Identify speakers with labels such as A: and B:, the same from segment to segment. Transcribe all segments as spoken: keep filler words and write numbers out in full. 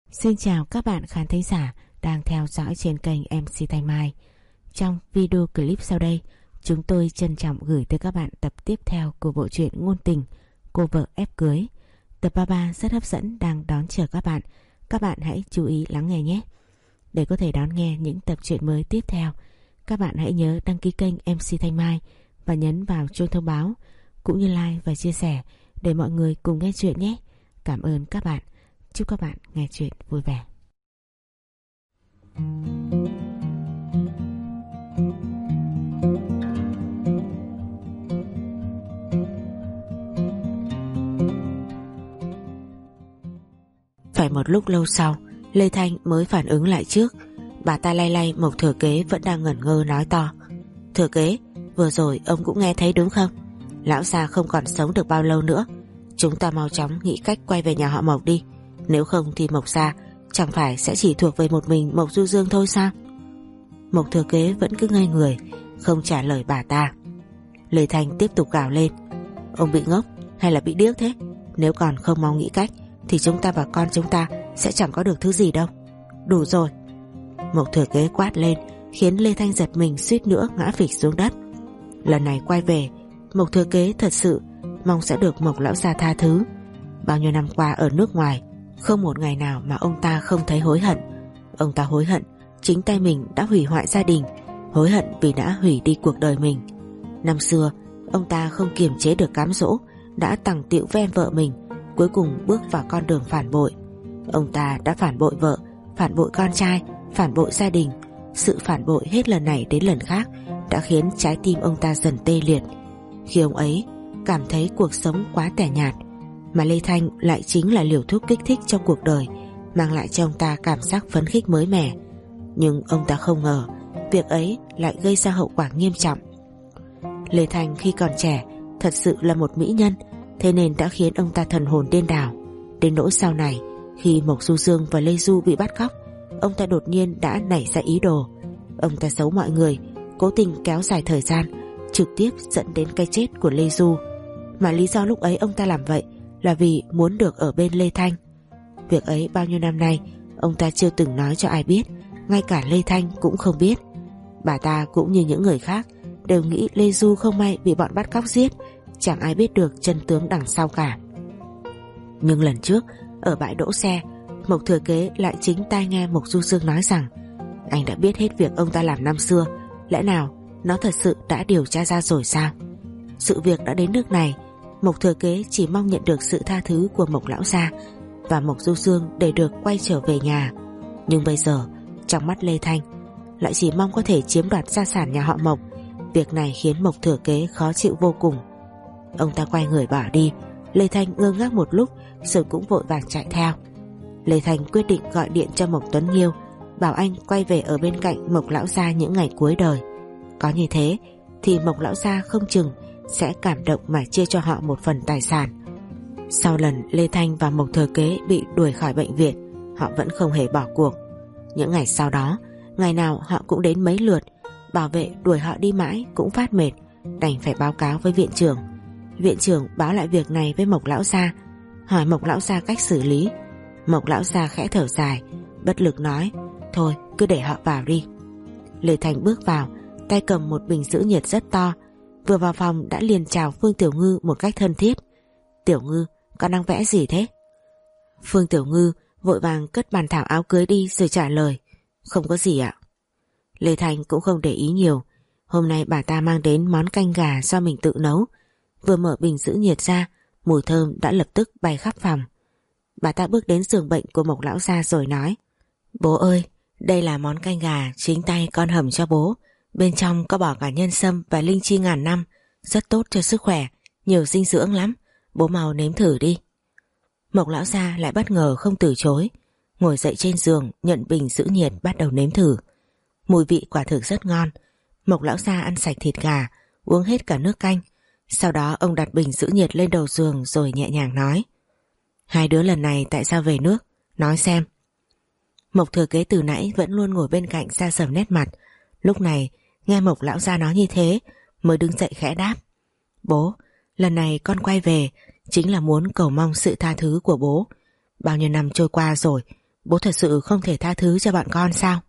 A: Xin chào các bạn khán thính giả đang theo dõi trên kênh em xê Thanh Mai. Trong video clip sau đây, chúng tôi trân trọng gửi tới các bạn tập tiếp theo của bộ truyện ngôn tình Cô vợ ép cưới. Tập ba mươi ba rất hấp dẫn đang đón chờ các bạn. Các bạn hãy chú ý lắng nghe nhé. Để có thể đón nghe những tập truyện mới tiếp theo, các bạn hãy nhớ đăng ký kênh em xê Thanh Mai và nhấn vào chuông thông báo, cũng như like và chia sẻ để mọi người cùng nghe chuyện nhé. Cảm ơn các bạn. Chúc các bạn nghe chuyện vui vẻ. Phải một lúc lâu sau, Lê Thanh mới phản ứng lại trước. Bà ta lay lay Mộc Thừa Kế vẫn đang ngẩn ngơ nói to: Thừa Kế, vừa rồi ông cũng nghe thấy đúng không? Lão già không còn sống được bao lâu nữa. Chúng ta mau chóng nghĩ cách quay về nhà họ Mộc đi. Nếu không thì Mộc gia chẳng phải sẽ chỉ thuộc về một mình Mộc Du Dương thôi sao? Mộc Thừa Kế vẫn cứ ngây người, không trả lời bà ta. Lê Thanh tiếp tục gào lên: Ông bị ngốc hay là bị điếc thế? Nếu còn không mau nghĩ cách thì chúng ta và con chúng ta sẽ chẳng có được thứ gì đâu. Đủ rồi. Mộc Thừa Kế quát lên, khiến Lê Thanh giật mình suýt nữa ngã phịch xuống đất. Lần này quay về, Mộc Thừa Kế thật sự mong sẽ được Mộc lão gia tha thứ. Bao nhiêu năm qua ở nước ngoài, không một ngày nào mà ông ta không thấy hối hận. Ông ta hối hận chính tay mình đã hủy hoại gia đình, hối hận vì đã hủy đi cuộc đời mình. Năm xưa ông ta không kiềm chế được cám dỗ, đã tằng tiệu với em vợ mình, cuối cùng bước vào con đường phản bội. Ông ta đã phản bội vợ, phản bội con trai, phản bội gia đình. Sự phản bội hết lần này đến lần khác đã khiến trái tim ông ta dần tê liệt. Khi ông ấy cảm thấy cuộc sống quá tẻ nhạt, mà Lê Thanh lại chính là liều thuốc kích thích trong cuộc đời, mang lại cho ông ta cảm giác phấn khích mới mẻ. Nhưng ông ta không ngờ việc ấy lại gây ra hậu quả nghiêm trọng. Lê Thanh khi còn trẻ thật sự là một mỹ nhân, thế nên đã khiến ông ta thần hồn điên đảo. Đến nỗi sau này, khi Mộc Du Dương và Lê Du bị bắt cóc, ông ta đột nhiên đã nảy ra ý đồ. Ông ta giấu mọi người, cố tình kéo dài thời gian, trực tiếp dẫn đến cái chết của Lê Du. Mà lý do lúc ấy ông ta làm vậy là vì muốn được ở bên Lê Thanh. Việc ấy bao nhiêu năm nay ông ta chưa từng nói cho ai biết, ngay cả Lê Thanh cũng không biết. Bà ta cũng như những người khác đều nghĩ Lê Du không may bị bọn bắt cóc giết, chẳng ai biết được chân tướng đằng sau cả. Nhưng lần trước ở bãi đỗ xe, Mộc Thừa Kế lại chính tai nghe Mộc Du Dương nói rằng anh đã biết hết việc ông ta làm năm xưa. Lẽ nào nó thật sự đã điều tra ra rồi sao? Sự việc đã đến nước này, Mộc Thừa Kế chỉ mong nhận được sự tha thứ của Mộc lão gia và Mộc Du Dương để được quay trở về nhà. Nhưng bây giờ trong mắt Lê Thanh lại chỉ mong có thể chiếm đoạt gia sản nhà họ Mộc. Việc này khiến Mộc Thừa Kế khó chịu vô cùng. Ông ta quay người bỏ đi. Lê Thanh ngơ ngác một lúc rồi cũng vội vàng chạy theo. Lê Thanh quyết định gọi điện cho Mộc Tuấn Nghiêu, bảo anh quay về ở bên cạnh Mộc lão gia những ngày cuối đời. Có như thế thì Mộc lão gia không chừng sẽ cảm động mà chia cho họ một phần tài sản. Sau lần Lê Thanh và Mộc Thừa Kế bị đuổi khỏi bệnh viện, họ vẫn không hề bỏ cuộc. Những ngày sau đó, ngày nào họ cũng đến mấy lượt. Bảo vệ đuổi họ đi mãi cũng phát mệt, đành phải báo cáo với viện trưởng. Viện trưởng báo lại việc này với Mộc lão gia, hỏi Mộc lão gia cách xử lý. Mộc lão gia khẽ thở dài, bất lực nói: Thôi cứ để họ vào đi. Lê Thanh bước vào, tay cầm một bình giữ nhiệt rất to. Vừa vào phòng đã liền chào Phương Tiểu Ngư một cách thân thiết. Tiểu Ngư, con đang vẽ gì thế? Phương Tiểu Ngư vội vàng cất bàn thảo áo cưới đi rồi trả lời: Không có gì ạ. Lê Thanh cũng không để ý nhiều. Hôm nay bà ta mang đến món canh gà do mình tự nấu. Vừa mở bình giữ nhiệt ra, mùi thơm đã lập tức bay khắp phòng. Bà ta bước đến giường bệnh của Mộc lão gia rồi nói: Bố ơi, đây là món canh gà chính tay con hầm cho bố. Bên trong có bỏ cả nhân sâm và linh chi ngàn năm, rất tốt cho sức khỏe, nhiều dinh dưỡng lắm. Bố mau nếm thử đi. Mộc lão gia lại bất ngờ không từ chối, ngồi dậy trên giường nhận bình giữ nhiệt bắt đầu nếm thử. Mùi vị quả thực rất ngon. Mộc lão gia ăn sạch thịt gà, uống hết cả nước canh. Sau đó ông đặt bình giữ nhiệt lên đầu giường rồi nhẹ nhàng nói: Hai đứa lần này tại sao về nước? Nói xem. Mộc Thừa Kế từ nãy vẫn luôn ngồi bên cạnh sa sầm nét mặt. Lúc này nghe Mộc lão gia nói như thế mới đứng dậy khẽ đáp: Bố, lần này con quay về chính là muốn cầu mong sự tha thứ của bố. Bao nhiêu năm trôi qua rồi, Bố thật sự không thể tha thứ cho bọn con sao?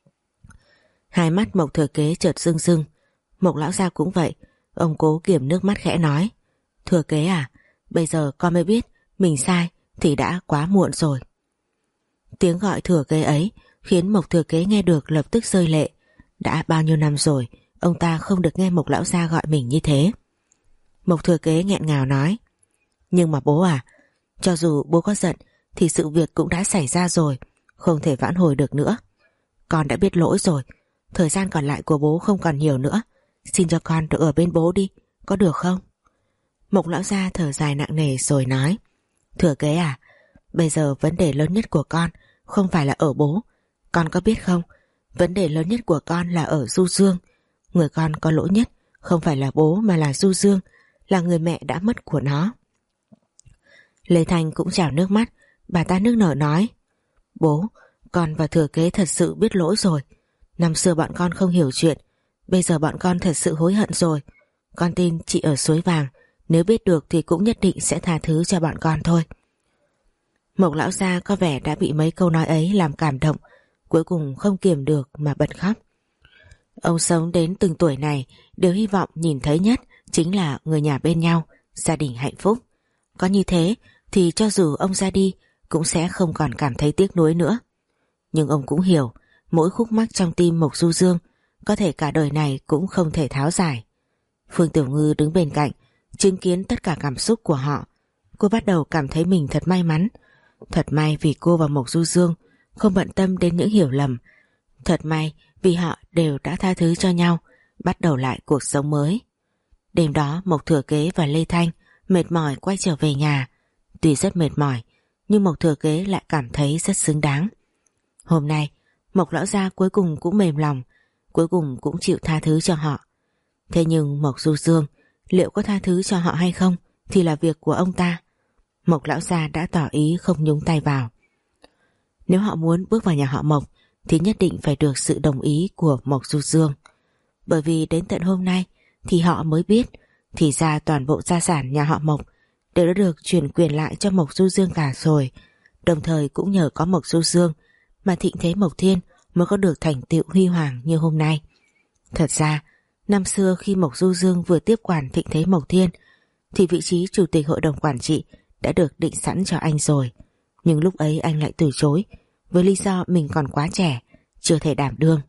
A: Hai mắt Mộc Thừa Kế chợt rưng rưng. Mộc lão gia cũng vậy. Ông cố kiềm nước mắt khẽ nói: Thừa Kế à, bây giờ con mới biết mình sai thì đã quá muộn rồi. Tiếng gọi Thừa Kế ấy khiến Mộc Thừa Kế nghe được lập tức rơi lệ. Đã bao nhiêu năm rồi ông ta không được nghe Mộc lão gia gọi mình như thế. Mộc Thừa Kế nghẹn ngào nói: Nhưng mà bố à, cho dù bố có giận thì sự việc cũng đã xảy ra rồi, không thể vãn hồi được nữa. Con đã biết lỗi rồi, thời gian còn lại của bố không còn nhiều nữa, xin cho con được ở bên bố đi, có được không? Mộc lão gia thở dài nặng nề rồi nói: Thừa Kế à, bây giờ vấn đề lớn nhất của con không phải là ở bố. Con có biết không, vấn đề lớn nhất của con là ở Du Dương. Người con có lỗi nhất không phải là bố mà là Du Dương, là người mẹ đã mất của nó. Lê Thanh cũng trào nước mắt. Bà ta nức nở nói: Bố, con và Thừa Kế thật sự biết lỗi rồi. Năm xưa bọn con không hiểu chuyện, bây giờ bọn con thật sự hối hận rồi. Con tin chị ở Suối Vàng, nếu biết được thì cũng nhất định sẽ tha thứ cho bọn con thôi. Mộc lão gia có vẻ đã bị mấy câu nói ấy làm cảm động, cuối cùng không kiềm được mà bật khóc. Ông sống đến từng tuổi này, điều hy vọng nhìn thấy nhất chính là người nhà bên nhau, gia đình hạnh phúc. Có như thế thì cho dù ông ra đi cũng sẽ không còn cảm thấy tiếc nuối nữa. Nhưng ông cũng hiểu mỗi khúc mắc trong tim Mộc Du Dương có thể cả đời này cũng không thể tháo giải. Phương Tiểu Ngư đứng bên cạnh chứng kiến tất cả cảm xúc của họ. Cô bắt đầu cảm thấy mình thật may mắn. Thật may vì cô và Mộc Du Dương không bận tâm đến những hiểu lầm. Thật may vì họ đều đã tha thứ cho nhau, bắt đầu lại cuộc sống mới. Đêm đó Mộc Thừa Kế và Lê Thanh mệt mỏi quay trở về nhà. Tuy rất mệt mỏi nhưng Mộc Thừa Kế lại cảm thấy rất xứng đáng. Hôm nay Mộc lão gia cuối cùng cũng mềm lòng, cuối cùng cũng chịu tha thứ cho họ. Thế nhưng Mộc Du Dương liệu có tha thứ cho họ hay không thì là việc của ông ta. Mộc lão gia đã tỏ ý không nhúng tay vào. Nếu họ muốn bước vào nhà họ Mộc thì nhất định phải được sự đồng ý của Mộc Du Dương. Bởi vì đến tận hôm nay thì họ mới biết thì ra toàn bộ gia sản nhà họ Mộc đều đã được chuyển quyền lại cho Mộc Du Dương cả rồi. Đồng thời cũng nhờ có Mộc Du Dương mà thịnh thế Mộc Thiên mới có được thành tựu huy hoàng như hôm nay. Thật ra năm xưa khi Mộc Du Dương vừa tiếp quản thịnh thế Mộc Thiên thì vị trí chủ tịch hội đồng quản trị đã được định sẵn cho anh rồi. Nhưng lúc ấy anh lại từ chối với lý do mình còn quá trẻ, chưa thể đảm đương.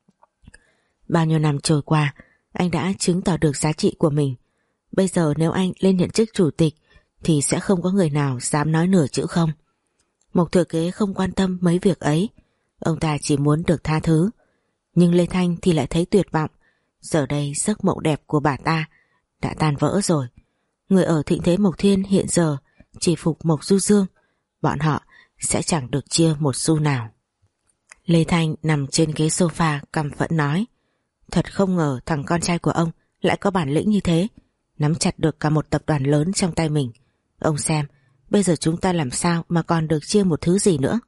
A: Bao nhiêu năm trôi qua, anh đã chứng tỏ được giá trị của mình. Bây giờ nếu anh lên nhận chức chủ tịch thì sẽ không có người nào dám nói nửa chữ không. Mộc Thừa Kế không quan tâm mấy việc ấy, ông ta chỉ muốn được tha thứ. Nhưng Lê Thanh thì lại thấy tuyệt vọng. Giờ đây giấc mộng đẹp của bà ta đã tan vỡ rồi. Người ở thịnh thế Mộc Thiên hiện giờ chỉ phục Mộc Du Dương, bọn họ sẽ chẳng được chia một xu nào. Lê Thanh nằm trên ghế sofa căm phẫn nói: Thật không ngờ thằng con trai của ông lại có bản lĩnh như thế, nắm chặt được cả một tập đoàn lớn trong tay mình. Ông xem, bây giờ chúng ta làm sao mà còn được chia một thứ gì nữa.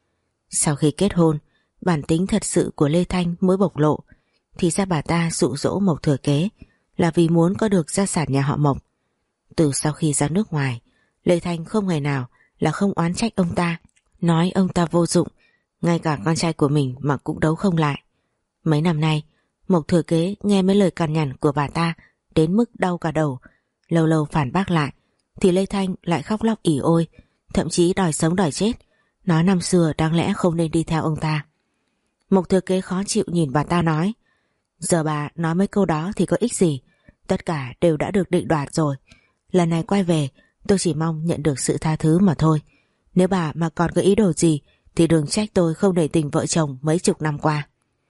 A: Sau khi kết hôn, bản tính thật sự của Lê Thanh mới bộc lộ. Thì ra bà ta dụ dỗ Mộc Thừa Kế là vì muốn có được gia sản nhà họ Mộc. Từ sau khi ra nước ngoài, Lê Thanh không ngày nào là không oán trách ông ta, nói ông ta vô dụng, ngay cả con trai của mình mà cũng đấu không lại. Mấy năm nay, Mộc Thừa Kế nghe mấy lời cằn nhằn của bà ta đến mức đau cả đầu. Lâu lâu phản bác lại thì Lê Thanh lại khóc lóc ỉ ôi, thậm chí đòi sống đòi chết, nói năm xưa đáng lẽ không nên đi theo ông ta. Mộc Thừa Kế khó chịu nhìn bà ta nói: Giờ bà nói mấy câu đó thì có ích gì, tất cả đều đã được định đoạt rồi. Lần này quay về tôi chỉ mong nhận được sự tha thứ mà thôi. Nếu bà mà còn có ý đồ gì thì đừng trách tôi không để tình vợ chồng mấy chục năm qua.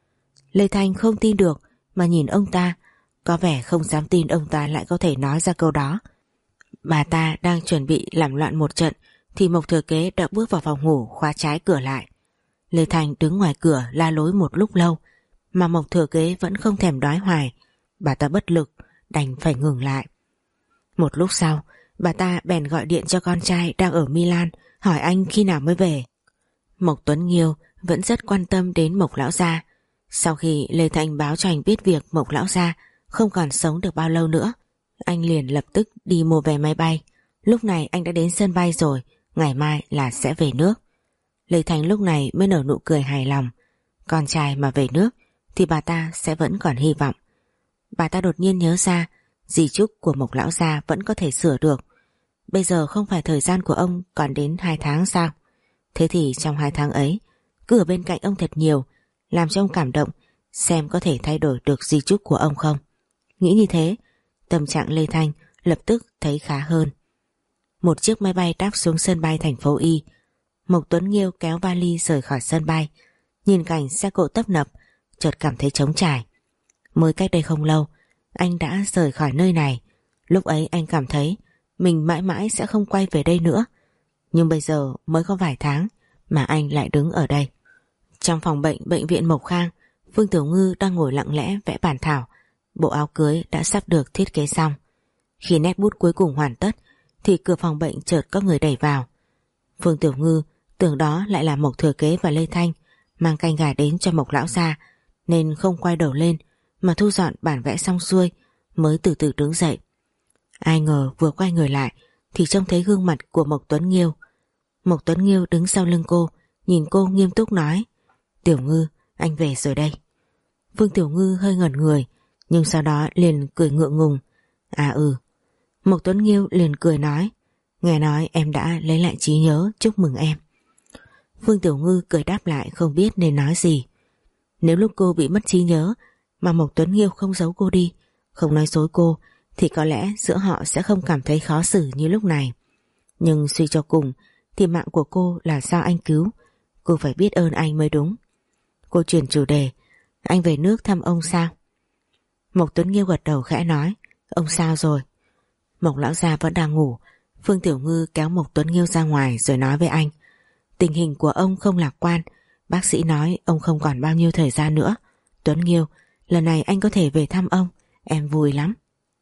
A: Lê Thanh không tin được mà nhìn ông ta, có vẻ không dám tin ông ta lại có thể nói ra câu đó. Bà ta đang chuẩn bị làm loạn một trận thì Mộc Thừa Kế đã bước vào phòng ngủ khóa trái cửa lại. Lê Thanh đứng ngoài cửa la lối một lúc lâu mà Mộc Thừa Kế vẫn không thèm đoái hoài. Bà ta bất lực đành phải ngừng lại. Một lúc sau, bà ta bèn gọi điện cho con trai đang ở Milan hỏi anh khi nào mới về. Mộc Tuấn Nghiêu vẫn rất quan tâm đến Mộc lão gia. Sau khi Lê Thanh báo cho anh biết việc Mộc lão gia không còn sống được bao lâu nữa, anh liền lập tức đi mua vé máy bay. Lúc này anh đã đến sân bay rồi, ngày mai là sẽ về nước. Lê Thanh lúc này mới nở nụ cười hài lòng. Con trai mà về nước thì bà ta sẽ vẫn còn hy vọng. Bà ta đột nhiên nhớ ra di chúc của Mộc lão gia vẫn có thể sửa được. Bây giờ không phải thời gian của ông còn đến hai tháng sao? Thế thì trong hai tháng ấy cứ ở bên cạnh ông thật nhiều, làm cho ông cảm động, xem có thể thay đổi được di chúc của ông không. Nghĩ như thế, tâm trạng Lê Thanh lập tức thấy khá hơn. Một chiếc máy bay đáp xuống sân bay thành phố Y. Mộc Tuấn Nghiêu kéo vali rời khỏi sân bay, nhìn cảnh xe cộ tấp nập, chợt cảm thấy trống trải. Mới cách đây không lâu, anh đã rời khỏi nơi này. Lúc ấy anh cảm thấy mình mãi mãi sẽ không quay về đây nữa. Nhưng bây giờ mới có vài tháng mà anh lại đứng ở đây. Trong phòng bệnh bệnh viện Mộc Khang, Phương Tiểu Ngư đang ngồi lặng lẽ vẽ bản thảo. Bộ áo cưới đã sắp được thiết kế xong. Khi nét bút cuối cùng hoàn tất thì cửa phòng bệnh chợt có người đẩy vào. Phương Tiểu Ngư tưởng đó lại là Mộc Thừa Kế và Lê Thanh mang canh gà đến cho Mộc lão gia, nên không quay đầu lên mà thu dọn bản vẽ xong xuôi mới từ từ đứng dậy. Ai ngờ vừa quay người lại thì trông thấy gương mặt của Mộc Tuấn Nghiêu. Mộc Tuấn Nghiêu đứng sau lưng cô, nhìn cô nghiêm túc nói: Tiểu Ngư, anh về rồi đây. Phương Tiểu Ngư hơi ngẩn người, nhưng sau đó liền cười ngượng ngùng. À ừ. Mộc Tuấn Nghiêu liền cười nói: Nghe nói em đã lấy lại trí nhớ, chúc mừng em. Phương Tiểu Ngư cười đáp lại không biết nên nói gì. Nếu lúc cô bị mất trí nhớ mà Mộc Tuấn Nghiêu không giấu cô đi, không nói dối cô, thì có lẽ giữa họ sẽ không cảm thấy khó xử như lúc này. Nhưng suy cho cùng thì mạng của cô là do anh cứu, cô phải biết ơn anh mới đúng. Cô chuyển chủ đề: Anh về nước thăm ông sao? Mộc Tuấn Nghiêu gật đầu khẽ nói: Ông sao rồi? Mộc lão gia vẫn đang ngủ. Phương Tiểu Ngư kéo Mộc Tuấn Nghiêu ra ngoài rồi nói với anh: Tình hình của ông không lạc quan, bác sĩ nói ông không còn bao nhiêu thời gian nữa. Tuấn Nghiêu, lần này anh có thể về thăm ông, em vui lắm.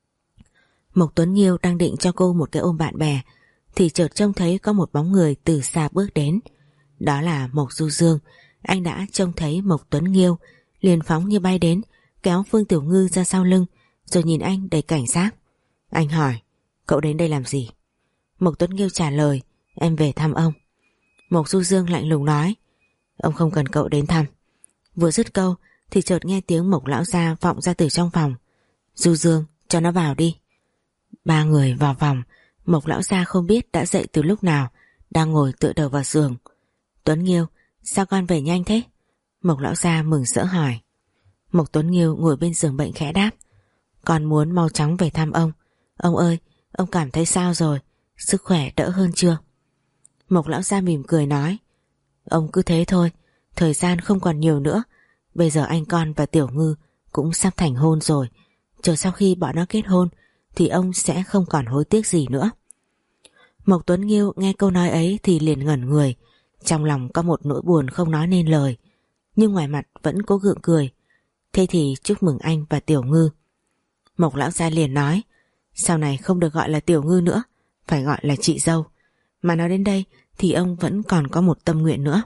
A: Mộc Tuấn Nghiêu đang định cho cô một cái ôm bạn bè thì chợt trông thấy có một bóng người từ xa bước đến. Đó là Mộc Du Dương. Anh đã trông thấy Mộc Tuấn Nghiêu liền phóng như bay đến, kéo Phương Tiểu Ngư ra sau lưng rồi nhìn anh đầy cảnh giác. Anh hỏi: Cậu đến đây làm gì? Mộc Tuấn Nghiêu trả lời: Em về thăm ông. Mộc Du Dương lạnh lùng nói: Ông không cần cậu đến thăm. Vừa dứt câu thì chợt nghe tiếng Mộc lão gia vọng ra từ trong phòng: Du Dương, cho nó vào đi. Ba người vào phòng. Mộc lão gia không biết đã dậy từ lúc nào, đang ngồi tựa đầu vào giường. Tuấn Nghiêu, sao con về nhanh thế? Mộc lão gia mừng rỡ hỏi. Mộc Tuấn Nghiêu ngồi bên giường bệnh khẽ đáp: Con muốn mau chóng về thăm ông. Ông ơi, ông cảm thấy sao rồi? Sức khỏe đỡ hơn chưa? Mộc lão gia mỉm cười nói: Ông cứ thế thôi, thời gian không còn nhiều nữa. Bây giờ anh con và Tiểu Ngư cũng sắp thành hôn rồi. Chờ sau khi bọn nó kết hôn thì ông sẽ không còn hối tiếc gì nữa. Mộc Tuấn Nghiêu nghe câu nói ấy thì liền ngẩn người, trong lòng có một nỗi buồn không nói nên lời, nhưng ngoài mặt vẫn cố gượng cười. Thế thì chúc mừng anh và Tiểu Ngư. Mộc lão gia liền nói: Sau này không được gọi là Tiểu Ngư nữa, phải gọi là chị dâu. Mà nói đến đây thì ông vẫn còn có một tâm nguyện nữa.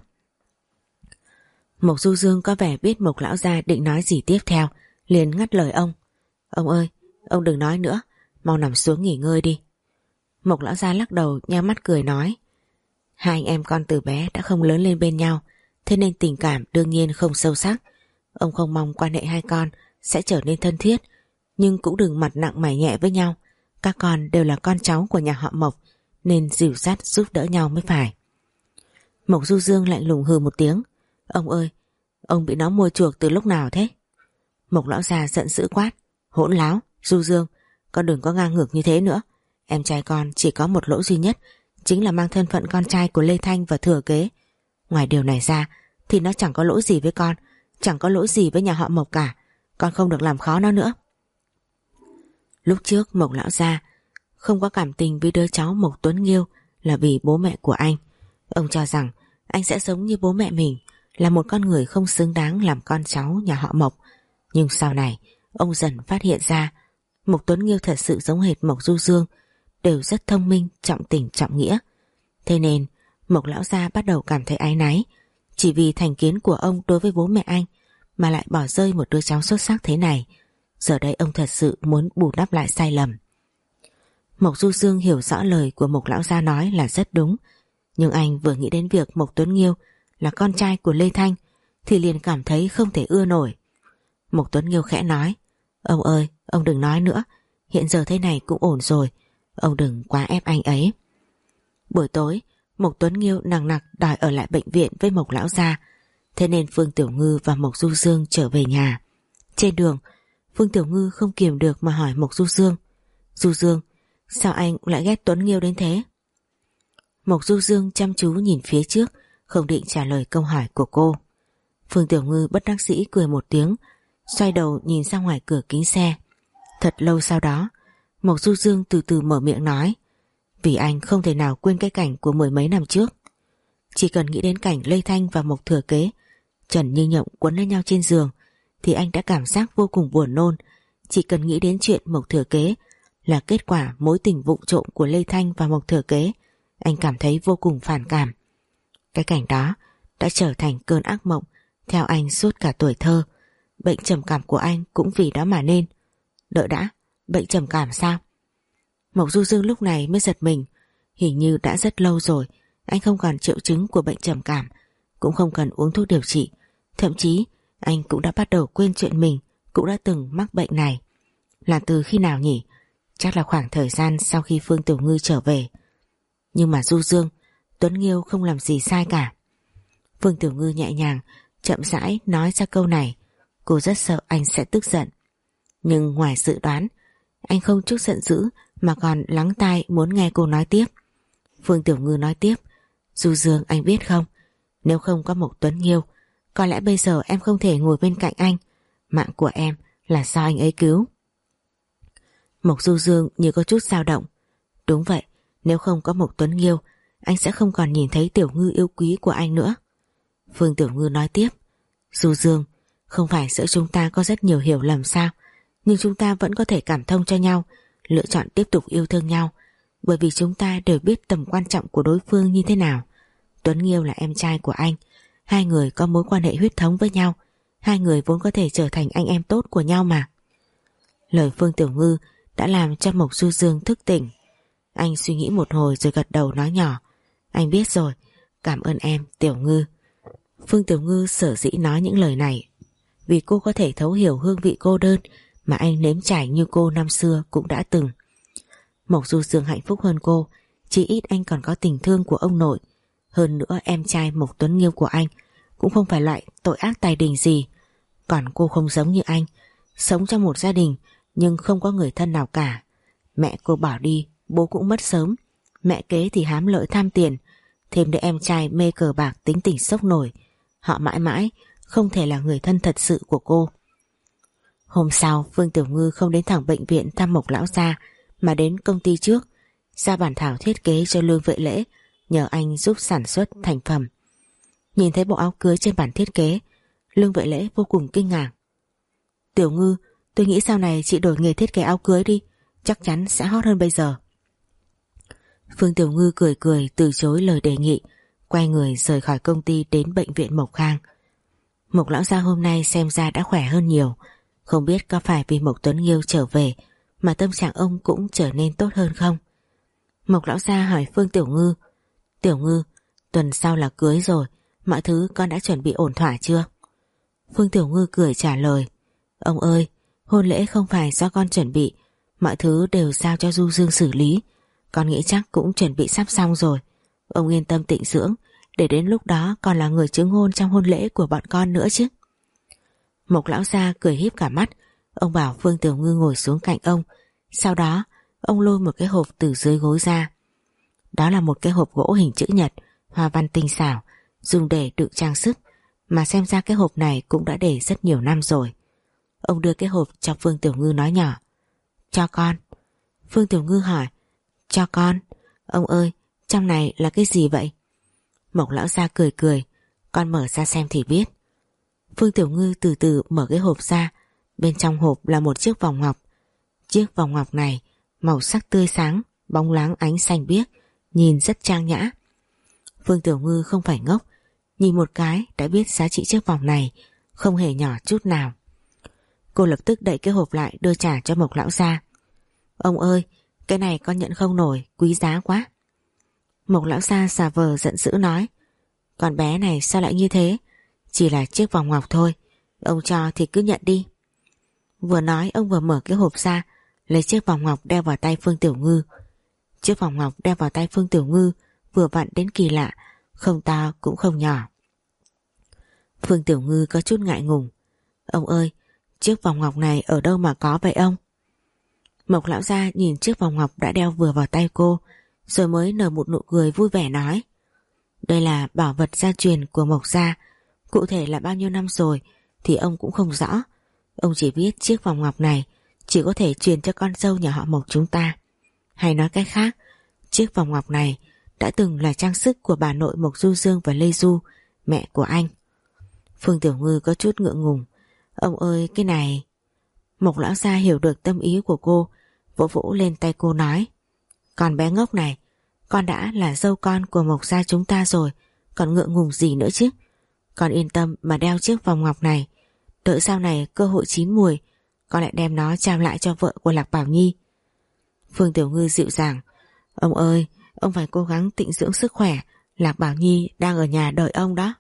A: Mộc Du Dương có vẻ biết Mộc lão gia định nói gì tiếp theo, liền ngắt lời ông: Ông ơi, ông đừng nói nữa, mau nằm xuống nghỉ ngơi đi. Mộc lão gia lắc đầu nhắm mắt cười nói: Hai anh em con từ bé đã không lớn lên bên nhau, thế nên tình cảm đương nhiên không sâu sắc. Ông không mong quan hệ hai con sẽ trở nên thân thiết, nhưng cũng đừng mặt nặng mày nhẹ với nhau. Các con đều là con cháu của nhà họ Mộc, nên dìu dắt giúp đỡ nhau mới phải. Mộc Du Dương lạnh lùng hừ một tiếng: Ông ơi, ông bị nó mua chuộc từ lúc nào thế? Mộc lão già giận dữ quát: Hỗn láo, Du Dương, con đừng có ngang ngược như thế nữa. Em trai con chỉ có một lỗi duy nhất, chính là mang thân phận con trai của Lê Thanh và Thừa Kế. Ngoài điều này ra thì nó chẳng có lỗi gì với con, chẳng có lỗi gì với nhà họ Mộc cả. Con không được làm khó nó nữa. Lúc trước Mộc lão gia không có cảm tình với đứa cháu Mộc Tuấn Nghiêu là vì bố mẹ của anh. Ông cho rằng anh sẽ giống như bố mẹ mình, là một con người không xứng đáng làm con cháu nhà họ Mộc. Nhưng sau này ông dần phát hiện ra Mộc Tuấn Nghiêu thật sự giống hệt Mộc Du Dương, đều rất thông minh, trọng tình trọng nghĩa. Thế nên Mộc lão gia bắt đầu cảm thấy áy náy, chỉ vì thành kiến của ông đối với bố mẹ anh mà lại bỏ rơi một đứa cháu xuất sắc thế này. Giờ đây ông thật sự muốn bù đắp lại sai lầm. Mộc Du Dương hiểu rõ lời của Mộc lão gia nói là rất đúng, nhưng anh vừa nghĩ đến việc Mộc Tuấn Nghiêu là con trai của Lê Thanh thì liền cảm thấy không thể ưa nổi. Mộc Tuấn Nghiêu khẽ nói, ông ơi, ông đừng nói nữa, hiện giờ thế này cũng ổn rồi, ông đừng quá ép anh ấy. Buổi tối, Mộc Tuấn Nghiêu nằng nặc đòi ở lại bệnh viện với Mộc lão gia, thế nên Phương Tiểu Ngư và Mộc Du Dương trở về nhà. Trên đường, Phương Tiểu Ngư không kiềm được mà hỏi Mộc Du Dương, Du Dương, sao anh lại ghét Tuấn Nghiêu đến thế? Mộc Du Dương chăm chú nhìn phía trước, không định trả lời câu hỏi của cô. Phương Tiểu Ngư bất đắc dĩ cười một tiếng, xoay đầu nhìn ra ngoài cửa kính xe. Thật lâu sau đó, Mộc Du Dương từ từ mở miệng nói, vì anh không thể nào quên cái cảnh của mười mấy năm trước. Chỉ cần nghĩ đến cảnh Lê Thanh và Mộc Thừa Kế Trần Như Nhộng quấn lấy nhau trên giường thì anh đã cảm giác vô cùng buồn nôn. Chỉ cần nghĩ đến chuyện Mộc Thừa Kế là kết quả mối tình vụng trộm của Lê Thanh và Mộc Thừa Kế, anh cảm thấy vô cùng phản cảm. Cái cảnh đó đã trở thành cơn ác mộng theo anh suốt cả tuổi thơ. Bệnh trầm cảm của anh cũng vì đó mà nên. Đợi đã, bệnh trầm cảm sao? Mộc Du Dương lúc này mới giật mình. Hình như đã rất lâu rồi anh không còn triệu chứng của bệnh trầm cảm, cũng không cần uống thuốc điều trị. Thậm chí anh cũng đã bắt đầu quên chuyện mình cũng đã từng mắc bệnh này. Là từ khi nào nhỉ? Chắc là khoảng thời gian sau khi Phương Tiểu Ngư trở về. Nhưng mà Du Dương, Tuấn Nghiêu không làm gì sai cả. Phương Tiểu Ngư nhẹ nhàng, chậm rãi nói ra câu này. Cô rất sợ anh sẽ tức giận. Nhưng ngoài dự đoán, anh không chút giận dữ mà còn lắng tai muốn nghe cô nói tiếp. Phương Tiểu Ngư nói tiếp, Du Dương, anh biết không, nếu không có Mộc Tuấn Nghiêu, có lẽ bây giờ em không thể ngồi bên cạnh anh. Mạng của em là do anh ấy cứu. Mộc Du Dương như có chút dao động. Đúng vậy, nếu không có Mộc Tuấn Nghiêu, anh sẽ không còn nhìn thấy Tiểu Ngư yêu quý của anh nữa. Phương Tiểu Ngư nói tiếp, Du Dương, không phải giữa chúng ta có rất nhiều hiểu lầm sao, nhưng chúng ta vẫn có thể cảm thông cho nhau, lựa chọn tiếp tục yêu thương nhau, bởi vì chúng ta đều biết tầm quan trọng của đối phương như thế nào. Tuấn Nghiêu là em trai của anh, hai người có mối quan hệ huyết thống với nhau, hai người vốn có thể trở thành anh em tốt của nhau mà. Lời Phương Tiểu Ngư đã làm cho Mộc Du Dương thức tỉnh. Anh suy nghĩ một hồi rồi gật đầu nói nhỏ, anh biết rồi, cảm ơn em Tiểu Ngư. Phương Tiểu Ngư sở dĩ nói những lời này vì cô có thể thấu hiểu hương vị cô đơn mà anh nếm trải như cô năm xưa cũng đã từng. Mộc Du Dương hạnh phúc hơn cô, chỉ ít anh còn có tình thương của ông nội. Hơn nữa em trai Mộc Tuấn Nghiêu của anh cũng không phải loại tội ác tài đình gì. Còn cô không giống như anh, sống trong một gia đình nhưng không có người thân nào cả. Mẹ cô bỏ đi, bố cũng mất sớm, mẹ kế thì hám lợi tham tiền, thêm để em trai mê cờ bạc tính tình sốc nổi. Họ mãi mãi không thể là người thân thật sự của cô. Hôm sau, Phương Tiểu Ngư không đến thẳng bệnh viện thăm Mộc lão gia mà đến công ty trước, ra bản thảo thiết kế cho Lương Vệ Lễ, nhờ anh giúp sản xuất thành phẩm. Nhìn thấy bộ áo cưới trên bản thiết kế, Lương Vệ Lễ vô cùng kinh ngạc. Tiểu Ngư, tôi nghĩ sau này chị đổi nghề thiết kế áo cưới đi, chắc chắn sẽ hot hơn bây giờ. Phương Tiểu Ngư cười cười từ chối lời đề nghị, quay người rời khỏi công ty đến bệnh viện Mộc Khang. Mộc lão gia hôm nay xem ra đã khỏe hơn nhiều, không biết có phải vì Mộc Tuấn Nghiêu trở về mà tâm trạng ông cũng trở nên tốt hơn không? Mộc lão gia hỏi Phương Tiểu Ngư, Tiểu Ngư, tuần sau là cưới rồi, mọi thứ con đã chuẩn bị ổn thỏa chưa? Phương Tiểu Ngư cười trả lời, ông ơi, hôn lễ không phải do con chuẩn bị, mọi thứ đều giao cho Du Dương xử lý, con nghĩ chắc cũng chuẩn bị sắp xong rồi. Ông yên tâm tịnh dưỡng, để đến lúc đó còn là người chứng hôn trong hôn lễ của bọn con nữa chứ. Mộc lão gia cười híp cả mắt, ông bảo Phương Tiểu Ngư ngồi xuống cạnh ông, sau đó ông lôi một cái hộp từ dưới gối ra. Đó là một cái hộp gỗ hình chữ nhật, hoa văn tinh xảo, dùng để đựng trang sức, mà xem ra cái hộp này cũng đã để rất nhiều năm rồi. Ông đưa cái hộp cho Phương Tiểu Ngư nói nhỏ, cho con. Phương Tiểu Ngư hỏi, cho con? Ông ơi, trong này là cái gì vậy? Mộc lão gia cười cười, con mở ra xem thì biết. Phương Tiểu Ngư từ từ mở cái hộp ra, bên trong hộp là một chiếc vòng ngọc. Chiếc vòng ngọc này màu sắc tươi sáng, bóng láng ánh xanh biếc, nhìn rất trang nhã. Phương Tiểu Ngư không phải ngốc, nhìn một cái đã biết giá trị chiếc vòng này không hề nhỏ chút nào. Cô lập tức đậy cái hộp lại đưa trả cho Mộc lão gia. Ông ơi, cái này con nhận không nổi, quý giá quá. Mộc lão gia xà vờ giận dữ nói, Con bé này sao lại như thế? Chỉ là chiếc vòng ngọc thôi, ông cho thì cứ nhận đi. Vừa nói ông vừa mở cái hộp ra, lấy chiếc vòng ngọc đeo vào tay Phương Tiểu Ngư. Chiếc vòng ngọc đeo vào tay Phương Tiểu Ngư vừa vặn đến kỳ lạ, không to cũng không nhỏ. Phương Tiểu Ngư có chút ngại ngùng. Ông ơi, chiếc vòng ngọc này ở đâu mà có vậy ông? Mộc lão gia nhìn chiếc vòng ngọc đã đeo vừa vào tay cô, rồi mới nở một nụ cười vui vẻ nói: đây là bảo vật gia truyền của Mộc gia, cụ thể là bao nhiêu năm rồi thì ông cũng không rõ. Ông chỉ biết chiếc vòng ngọc này chỉ có thể truyền cho con dâu nhà họ Mộc chúng ta. Hay nói cách khác, chiếc vòng ngọc này đã từng là trang sức của bà nội Mộc Du Dương và Lê Du, mẹ của anh. Phương Tiểu Ngư có chút ngượng ngùng. Ông ơi, cái này... Mộc lão gia hiểu được tâm ý của cô, vỗ vỗ lên tay cô nói: con bé ngốc này, con đã là dâu con của Mộc gia chúng ta rồi, còn ngượng ngùng gì nữa chứ. Con yên tâm mà đeo chiếc vòng ngọc này, đợi sau này cơ hội chín mùi, con lại đem nó trao lại cho vợ của Lạc Bảo Nhi. Phương Tiểu Ngư dịu dàng: ông ơi, ông phải cố gắng tịnh dưỡng sức khỏe, Lạc Bảo Nhi đang ở nhà đợi ông đó.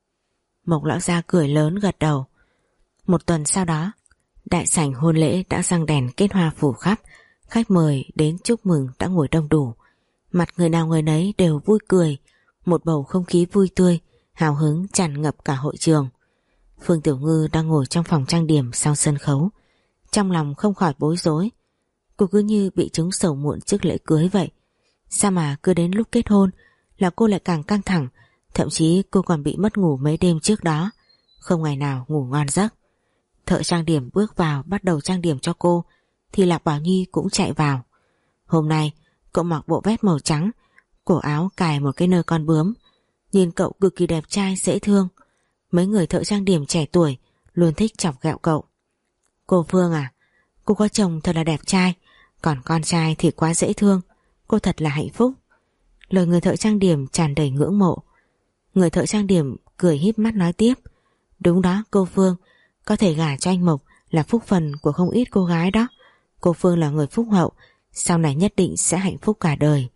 A: Mộc lão gia cười lớn gật đầu. Một tuần sau đó, đại sảnh hôn lễ đã răng đèn kết hoa phủ khắp, khách mời đến chúc mừng đã ngồi đông đủ. Mặt người nào người nấy đều vui cười, một bầu không khí vui tươi, hào hứng tràn ngập cả hội trường. Phương Tiểu Ngư đang ngồi trong phòng trang điểm sau sân khấu, trong lòng không khỏi bối rối. Cô cứ như bị trúng sầu muộn trước lễ cưới vậy. Sao mà cứ đến lúc kết hôn là cô lại càng căng thẳng, thậm chí cô còn bị mất ngủ mấy đêm trước đó, không ngày nào ngủ ngon giấc. Thợ trang điểm bước vào bắt đầu trang điểm cho cô thì Lạc Bảo Nhi cũng chạy vào. Hôm nay cậu mặc bộ vest màu trắng, cổ áo cài một cái nơ con bướm, nhìn cậu cực kỳ đẹp trai dễ thương. Mấy người thợ trang điểm trẻ tuổi luôn thích chọc ghẹo cậu. Cô Phương à, cô có chồng thật là đẹp trai, còn con trai thì quá dễ thương, cô thật là hạnh phúc. Lời người thợ trang điểm tràn đầy ngưỡng mộ. Người thợ trang điểm cười híp mắt nói tiếp: đúng đó cô Phương, có thể gả cho anh Mộc là phúc phần của không ít cô gái đó. Cô Phương là người phúc hậu, sau này nhất định sẽ hạnh phúc cả đời.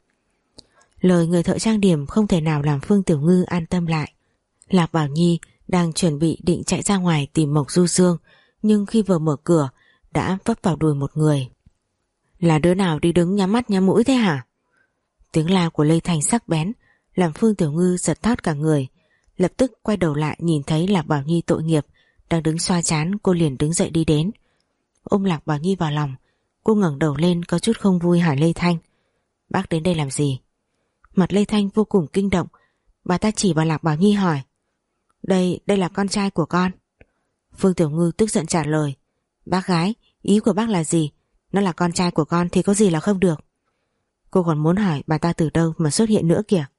A: Lời người thợ trang điểm không thể nào làm Phương Tiểu Ngư an tâm lại. Lạc Bảo Nhi đang chuẩn bị định chạy ra ngoài tìm Mộc Du Dương, nhưng khi vừa mở cửa đã vấp vào đùi một người. Là đứa nào đi đứng nhắm mắt nhắm mũi thế hả? Tiếng la của Lê Thanh sắc bén làm Phương Tiểu Ngư giật thót cả người. Lập tức quay đầu lại nhìn thấy Lạc Bảo Nhi tội nghiệp đang đứng xoa trán, cô liền đứng dậy đi đến, ôm Lạc Bảo Nhi vào lòng. Cô ngẩng đầu lên có chút không vui hỏi Lê Thanh: bác đến đây làm gì? Mặt Lê Thanh vô cùng kinh động, bà ta chỉ vào Lạc Bảo Nhi hỏi: Đây, đây là con trai của con. Phương Tiểu Ngư tức giận trả lời: bác gái, ý của bác là gì? Nó là con trai của con thì có gì là không được? Cô còn muốn hỏi bà ta từ đâu mà xuất hiện nữa kìa.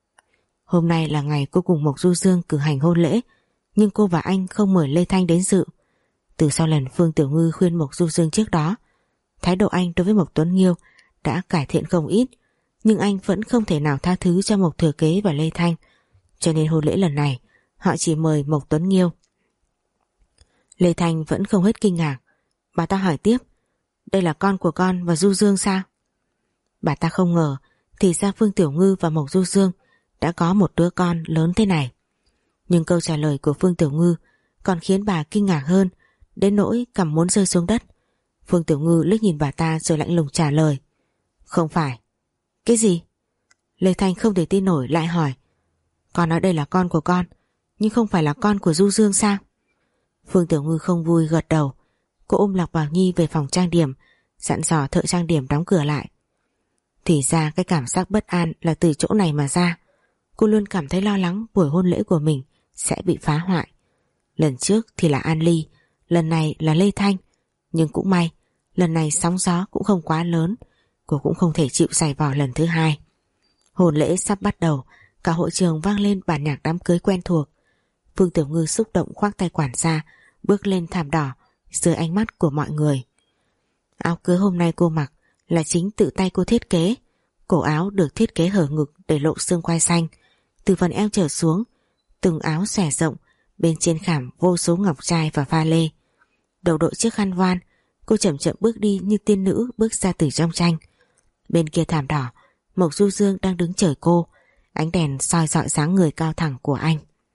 A: Hôm nay là ngày cô cùng Mộc Du Dương cử hành hôn lễ, nhưng cô và anh không mời Lê Thanh đến dự. Từ sau lần Phương Tiểu Ngư khuyên Mộc Du Dương trước đó, thái độ anh đối với Mộc Tuấn Nghiêu đã cải thiện không ít, nhưng anh vẫn không thể nào tha thứ cho Mộc Thừa Kế và Lê Thanh, cho nên hôn lễ lần này họ chỉ mời Mộc Tuấn Nghiêu. Lê Thanh vẫn không hết kinh ngạc. Bà ta hỏi tiếp: đây là con của con và Du Dương sao? Bà ta không ngờ thì ra Phương Tiểu Ngư và Mộc Du Dương đã có một đứa con lớn thế này. Nhưng câu trả lời của Phương Tiểu Ngư còn khiến bà kinh ngạc hơn, đến nỗi cằm muốn rơi xuống đất. Phương Tiểu Ngư liếc nhìn bà ta rồi lạnh lùng trả lời: không phải. Cái gì? Lê Thanh không thể tin nổi lại hỏi: con nói đây là con của con, nhưng không phải là con của Du Dương sao? Phương Tiểu Ngư không vui gật đầu. Cô ôm Lạc Bảo Nhi về phòng trang điểm, dặn dò thợ trang điểm đóng cửa lại. Thì ra cái cảm giác bất an là từ chỗ này mà ra. Cô luôn cảm thấy lo lắng buổi hôn lễ của mình sẽ bị phá hoại. Lần trước thì là An Ly, lần này là Lê Thanh. Nhưng cũng may, lần này sóng gió cũng không quá lớn, cô cũng không thể chịu giày vò lần thứ hai. Hôn lễ sắp bắt đầu, cả hội trường vang lên bản nhạc đám cưới quen thuộc. Phương Tiểu Ngư xúc động khoác tay quản gia, bước lên thảm đỏ dưới ánh mắt của mọi người. Áo cưới hôm nay cô mặc là chính tự tay cô thiết kế. Cổ áo được thiết kế hở ngực để lộ xương quai xanh, từ phần eo trở xuống, từng áo xẻ rộng, bên trên khảm vô số ngọc trai và pha lê. Đầu đội chiếc khăn voan, cô chậm chậm bước đi như tiên nữ bước ra từ trong tranh. Bên kia thảm đỏ, Mộc Du Dương đang đứng chờ cô. Ánh đèn soi rọi dáng người cao thẳng của anh.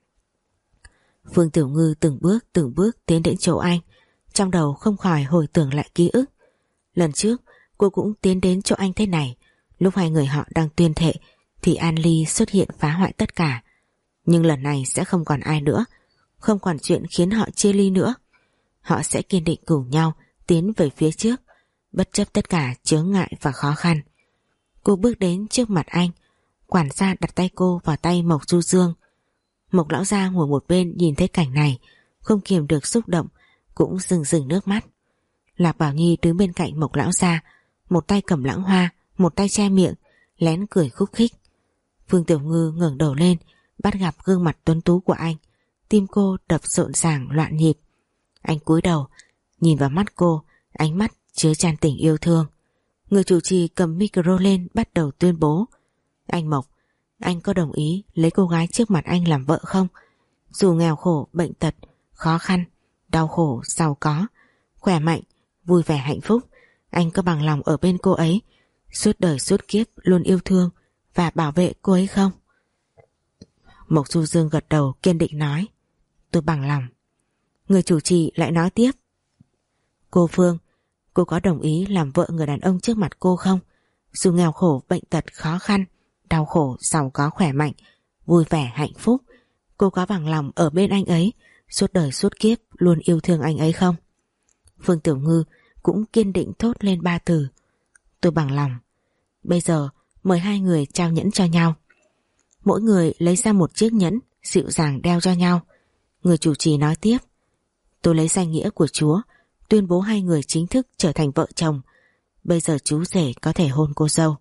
A: Phương Tiểu Ngư từng bước từng bước tiến đến chỗ anh, trong đầu không khỏi hồi tưởng lại ký ức. Lần trước cô cũng tiến đến chỗ anh thế này, lúc hai người họ đang tuyên thệ thì An Ly xuất hiện phá hoại tất cả. Nhưng lần này sẽ không còn ai nữa, không còn chuyện khiến họ chia ly nữa. Họ sẽ kiên định cùng nhau tiến về phía trước, bất chấp tất cả chướng ngại và khó khăn. Cô bước đến trước mặt anh, quản gia đặt tay cô vào tay Mộc Du Dương. Mộc lão gia ngồi một bên nhìn thấy cảnh này, không kiềm được xúc động, cũng rưng rưng nước mắt. Lạc Bảo Nhi đứng bên cạnh Mộc lão gia, một tay cầm lãng hoa, một tay che miệng, lén cười khúc khích. Phương Tiểu Ngư ngẩng đầu lên, bắt gặp gương mặt tuấn tú của anh, tim cô đập rộn ràng loạn nhịp. Anh cúi đầu, nhìn vào mắt cô, ánh mắt chứa chan tình yêu thương. Người chủ trì cầm micro lên bắt đầu tuyên bố. Anh Mộc, anh có đồng ý lấy cô gái trước mặt anh làm vợ không? Dù nghèo khổ, bệnh tật, khó khăn, đau khổ, giàu có, khỏe mạnh, vui vẻ hạnh phúc, anh có bằng lòng ở bên cô ấy, suốt đời suốt kiếp luôn yêu thương và bảo vệ cô ấy không? Mộc Du Dương gật đầu kiên định nói, tôi bằng lòng. Người chủ trì lại nói tiếp, cô Phương, cô có đồng ý làm vợ người đàn ông trước mặt cô không? Dù nghèo khổ, bệnh tật, khó khăn, đau khổ, giàu có, khỏe mạnh, vui vẻ, hạnh phúc, cô có bằng lòng ở bên anh ấy, suốt đời suốt kiếp luôn yêu thương anh ấy không? Phương Tiểu Ngư cũng kiên định thốt lên ba từ, tôi bằng lòng. Bây giờ mời hai người trao nhẫn cho nhau. Mỗi người lấy ra một chiếc nhẫn dịu dàng đeo cho nhau. Người chủ trì nói tiếp, tôi lấy danh nghĩa của Chúa tuyên bố hai người chính thức trở thành vợ chồng. Bây giờ chú rể có thể hôn cô dâu.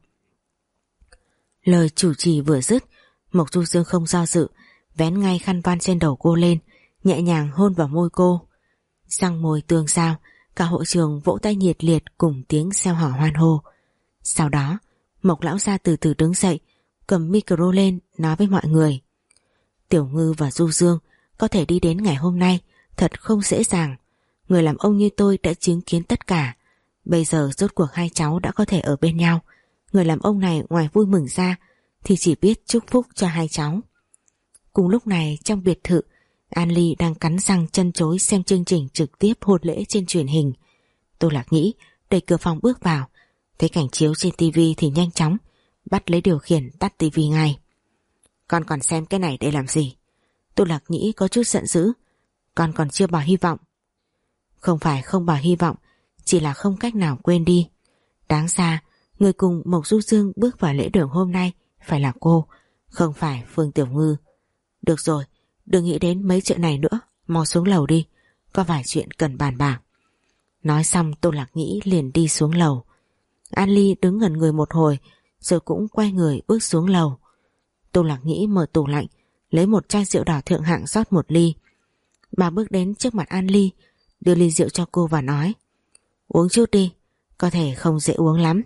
A: Lời chủ trì vừa dứt, Mộc Du Dương không do dự, vén ngay khăn voan trên đầu cô lên, nhẹ nhàng hôn vào môi cô. Răng môi tương giao, cả hội trường vỗ tay nhiệt liệt cùng tiếng reo hò hoan hô. Sau đó, Mộc lão gia từ từ đứng dậy, cầm micro lên nói với mọi người. Tiểu Ngư và Du Dương có thể đi đến ngày hôm nay thật không dễ dàng. Người làm ông như tôi đã chứng kiến tất cả. Bây giờ rốt cuộc hai cháu đã có thể ở bên nhau. Người làm ông này ngoài vui mừng ra thì chỉ biết chúc phúc cho hai cháu. Cùng lúc này trong biệt thự, An Ly đang cắn răng chân chối xem chương trình trực tiếp hôn lễ trên truyền hình. Tô Lạc Nhĩ đẩy cửa phòng bước vào, thấy cảnh chiếu trên tivi thì nhanh chóng bắt lấy điều khiển tắt tivi ngay. Con còn xem cái này để làm gì? Tô Lạc Nhĩ có chút giận dữ. Con còn chưa bỏ hy vọng. Không phải không bỏ hy vọng, chỉ là không cách nào quên đi. Đáng ra người cùng Mộc Du Dương bước vào lễ đường hôm nay phải là cô, không phải Phương Tiểu Ngư. Được rồi, đừng nghĩ đến mấy chuyện này nữa, mau xuống lầu đi, có vài chuyện cần bàn bạc. Nói xong Tô Lạc Nhĩ liền đi xuống lầu. An Ly đứng ngẩn người một hồi rồi cũng quay người bước xuống lầu. Tô Lạc Nhĩ mở tủ lạnh, lấy một chai rượu đỏ thượng hạng rót một ly. Bà bước đến trước mặt An Ly, đưa ly rượu cho cô và nói, uống chút đi, có thể không dễ uống lắm.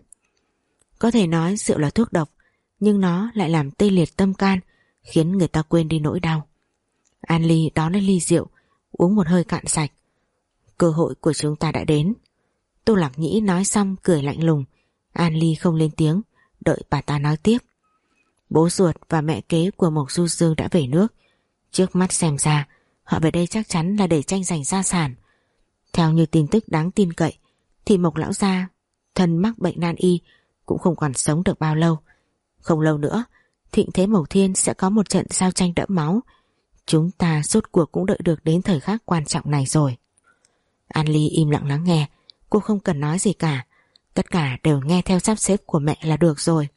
A: Có thể nói rượu là thuốc độc, nhưng nó lại làm tê liệt tâm can, khiến người ta quên đi nỗi đau. An Ly đón lấy ly rượu, uống một hơi cạn sạch. Cơ hội của chúng ta đã đến. Tô Lạc Nhĩ nói xong cười lạnh lùng. An Ly không lên tiếng, đợi bà ta nói tiếp. Bố ruột và mẹ kế của Mộc Du Dương đã về nước. Trước mắt xem ra họ về đây chắc chắn là để tranh giành gia sản. Theo như tin tức đáng tin cậy thì Mộc lão gia thân mắc bệnh nan y, cũng không còn sống được bao lâu. Không lâu nữa thịnh thế Mộc Thiên sẽ có một trận giao tranh đẫm máu. Chúng ta rốt cuộc cũng đợi được đến thời khắc quan trọng này rồi. An Ly im lặng lắng nghe. Cô không cần nói gì cả, tất cả đều nghe theo sắp xếp của mẹ là được rồi.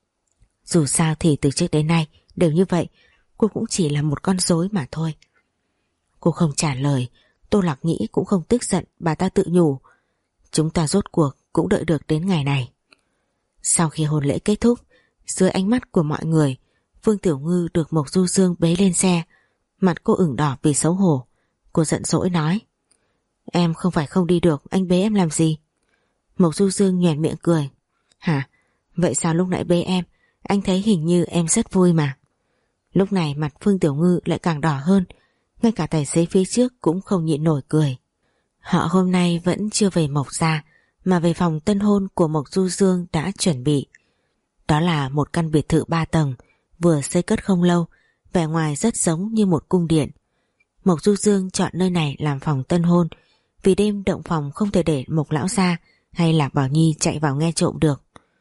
A: Dù sao thì từ trước đến nay đều như vậy, cô cũng chỉ là một con rối mà thôi. Cô không trả lời. Tô Lạc Nhĩ cũng không tức giận, bà ta tự nhủ, chúng ta rốt cuộc cũng đợi được đến ngày này. Sau khi hôn lễ kết thúc, dưới ánh mắt của mọi người, Phương Tiểu Ngư được Mộc Du Dương bế lên xe. Mặt cô ửng đỏ vì xấu hổ. Cô giận dỗi nói, em không phải không đi được, anh bế em làm gì? Mộc Du Dương nhoẻn miệng cười, hả? Vậy sao lúc nãy bế em, anh thấy hình như em rất vui mà. Lúc này mặt Phương Tiểu Ngư lại càng đỏ hơn, ngay cả tài xế phía trước cũng không nhịn nổi cười. Họ hôm nay vẫn chưa về Mộc gia, mà về phòng tân hôn của Mộc Du Dương đã chuẩn bị. Đó là một căn biệt thự ba tầng, vừa xây cất không lâu, vẻ ngoài rất giống như một cung điện. Mộc Du Dương chọn nơi này làm phòng tân hôn, vì đêm động phòng không thể để Mộc Lão Gia hay Lạc Bảo Nhi chạy vào nghe trộm được.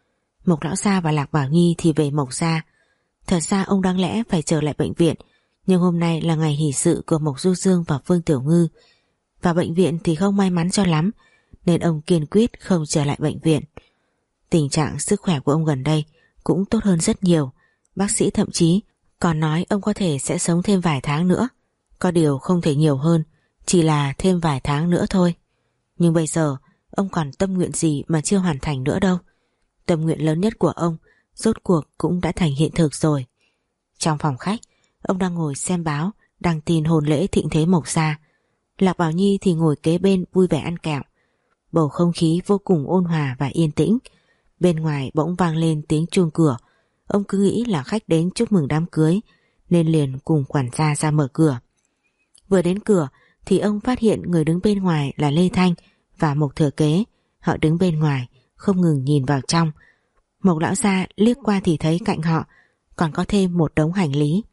A: Mộc Lão Gia và Lạc Bảo Nhi thì về Mộc gia. Thật ra ông đáng lẽ phải trở lại bệnh viện, nhưng hôm nay là ngày hỷ sự của Mộc Du Dương và Phương Tiểu Ngư. Và bệnh viện thì không may mắn cho lắm, nên ông kiên quyết không trở lại bệnh viện. Tình trạng sức khỏe của ông gần đây cũng tốt hơn rất nhiều. Bác sĩ thậm chí còn nói ông có thể sẽ sống thêm vài tháng nữa. Có điều không thể nhiều hơn, chỉ là thêm vài tháng nữa thôi. Nhưng bây giờ ông còn tâm nguyện gì mà chưa hoàn thành nữa đâu. Tâm nguyện lớn nhất của ông rốt cuộc cũng đã thành hiện thực rồi. Trong phòng khách, ông đang ngồi xem báo, đăng tin hôn lễ thịnh thế Mộc gia. Lạc Bảo Nhi thì ngồi kế bên vui vẻ ăn kẹo. Bầu không khí vô cùng ôn hòa và yên tĩnh. Bên ngoài bỗng vang lên tiếng chuông cửa. Ông cứ nghĩ là khách đến chúc mừng đám cưới, nên liền cùng quản gia ra mở cửa. Vừa đến cửa thì ông phát hiện người đứng bên ngoài là Lê Thanh và Mộc Thừa Kế. Họ đứng bên ngoài không ngừng nhìn vào trong. Mộc Lão Gia liếc qua thì thấy cạnh họ còn có thêm một đống hành lý.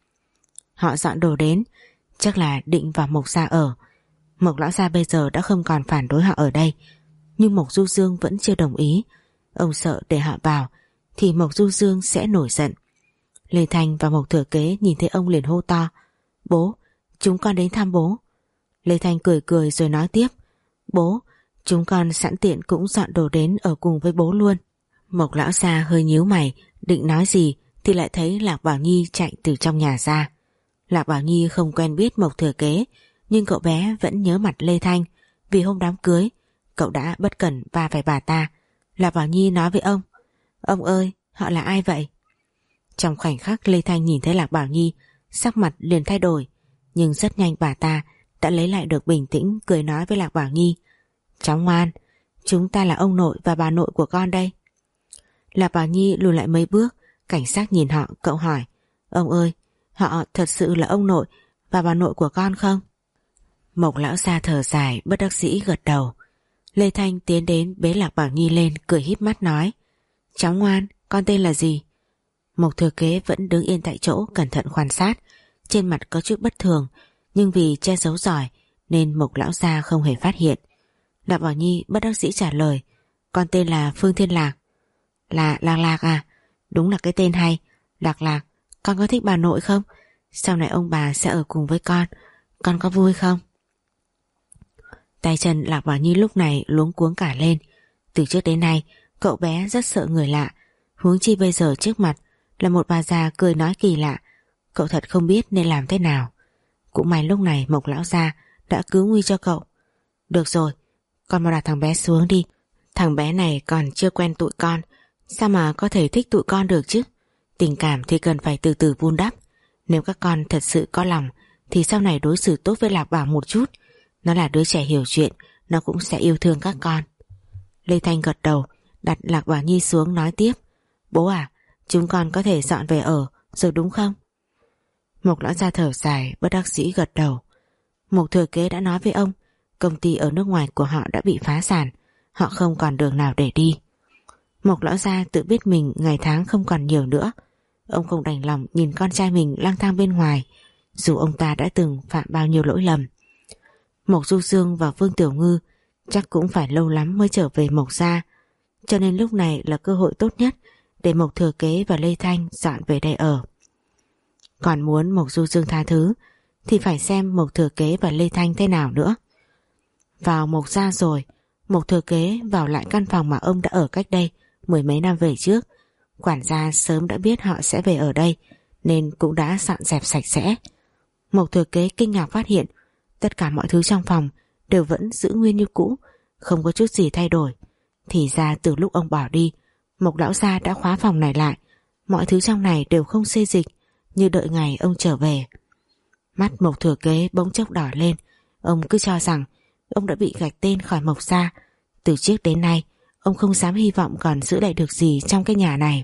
A: Họ dọn đồ đến, chắc là định vào Mộc gia ở. Mộc Lão Gia bây giờ đã không còn phản đối họ ở đây, nhưng Mộc Du Dương vẫn chưa đồng ý. Ông sợ để họ vào thì Mộc Du Dương sẽ nổi giận. Lê Thanh và Mộc Thừa Kế nhìn thấy ông liền hô to: "Bố, chúng con đến thăm bố." Lê Thanh cười cười rồi nói tiếp: "Bố, chúng con sẵn tiện cũng dọn đồ đến ở cùng với bố luôn." Mộc Lão Gia hơi nhíu mày, định nói gì thì lại thấy Lạc Bảo Nhi chạy từ trong nhà ra. Lạc Bảo Nhi không quen biết Mộc Thừa Kế, nhưng cậu bé vẫn nhớ mặt Lê Thanh, vì hôm đám cưới cậu đã bất cẩn va phải bà ta. Lạc Bảo Nhi nói với ông: "Ông ơi, họ là ai vậy?" Trong khoảnh khắc Lê Thanh nhìn thấy Lạc Bảo Nhi, sắc mặt liền thay đổi, nhưng rất nhanh bà ta đã lấy lại được bình tĩnh, cười nói với Lạc Bảo Nhi: "Cháu ngoan, chúng ta là ông nội và bà nội của con đây." Lạc Bảo Nhi lùi lại mấy bước, cảnh giác nhìn họ. Cậu hỏi: "Ông ơi, họ thật sự là ông nội và bà nội của con không?" Mộc Lão Gia thở dài bất đắc dĩ gật đầu. Lê Thanh tiến đến bế Lạc Bảo Nhi lên, cười híp mắt nói: "Cháu ngoan, con tên là gì?" Mộc Thừa Kế vẫn đứng yên tại chỗ cẩn thận quan sát, trên mặt có chút bất thường, nhưng vì che giấu giỏi nên Mộc Lão Gia không hề phát hiện. Lạc Bảo Nhi bất đắc dĩ trả lời: "Con tên là Phương Thiên Lạc." "Là Lạc Lạc à? Đúng là cái tên hay. Lạc Lạc, con có thích bà nội không? Sau này ông bà sẽ ở cùng với con, con có vui không?" Tay chân Lạc Bảo Nhi lúc này luống cuống cả lên. Từ trước đến nay cậu bé rất sợ người lạ, huống chi bây giờ trước mặt là một bà già cười nói kỳ lạ. Cậu thật không biết nên làm thế nào. Cũng may lúc này Mộc Lão Gia đã cứu nguy cho cậu. "Được rồi, con mau đặt thằng bé xuống đi. Thằng bé này còn chưa quen tụi con, sao mà có thể thích tụi con được chứ? Tình cảm thì cần phải từ từ vun đắp. Nếu các con thật sự có lòng thì sau này đối xử tốt với Lạc Bảo một chút. Nó là đứa trẻ hiểu chuyện, nó cũng sẽ yêu thương các con." Lê Thanh gật đầu, đặt Lạc Bảo Nhi xuống nói tiếp: "Bố à, chúng con có thể dọn về ở rồi đúng không?" Mộc Lão Gia thở dài bất đắc dĩ gật đầu. Mộc Thừa Kế đã nói với ông, công ty ở nước ngoài của họ đã bị phá sản, họ không còn đường nào để đi. Mộc Lão Gia tự biết mình ngày tháng không còn nhiều nữa. Ông không đành lòng nhìn con trai mình lang thang bên ngoài, dù ông ta đã từng phạm bao nhiêu lỗi lầm. Mộc Du Dương và Vương Tiểu Ngư chắc cũng phải lâu lắm mới trở về Mộc gia, cho nên lúc này là cơ hội tốt nhất để Mộc Thừa Kế và Lê Thanh dọn về đây ở. Còn muốn Mộc Du Dương tha thứ thì phải xem Mộc Thừa Kế và Lê Thanh thế nào nữa. Vào Mộc gia rồi, Mộc Thừa Kế vào lại căn phòng mà ông đã ở cách đây mười mấy năm về trước. Quản gia sớm đã biết họ sẽ về ở đây nên cũng đã dọn dẹp sạch sẽ. Mộc Thừa Kế kinh ngạc phát hiện tất cả mọi thứ trong phòng đều vẫn giữ nguyên như cũ, không có chút gì thay đổi. Thì ra từ lúc ông bỏ đi, Mộc Lão Gia đã khóa phòng này lại, mọi thứ trong này đều không xê dịch, như đợi ngày ông trở về. Mắt Mộc Thừa Kế bỗng chốc đỏ lên. Ông cứ cho rằng ông đã bị gạch tên khỏi Mộc gia. Từ trước đến nay ông không dám hy vọng còn giữ lại được gì trong cái nhà này.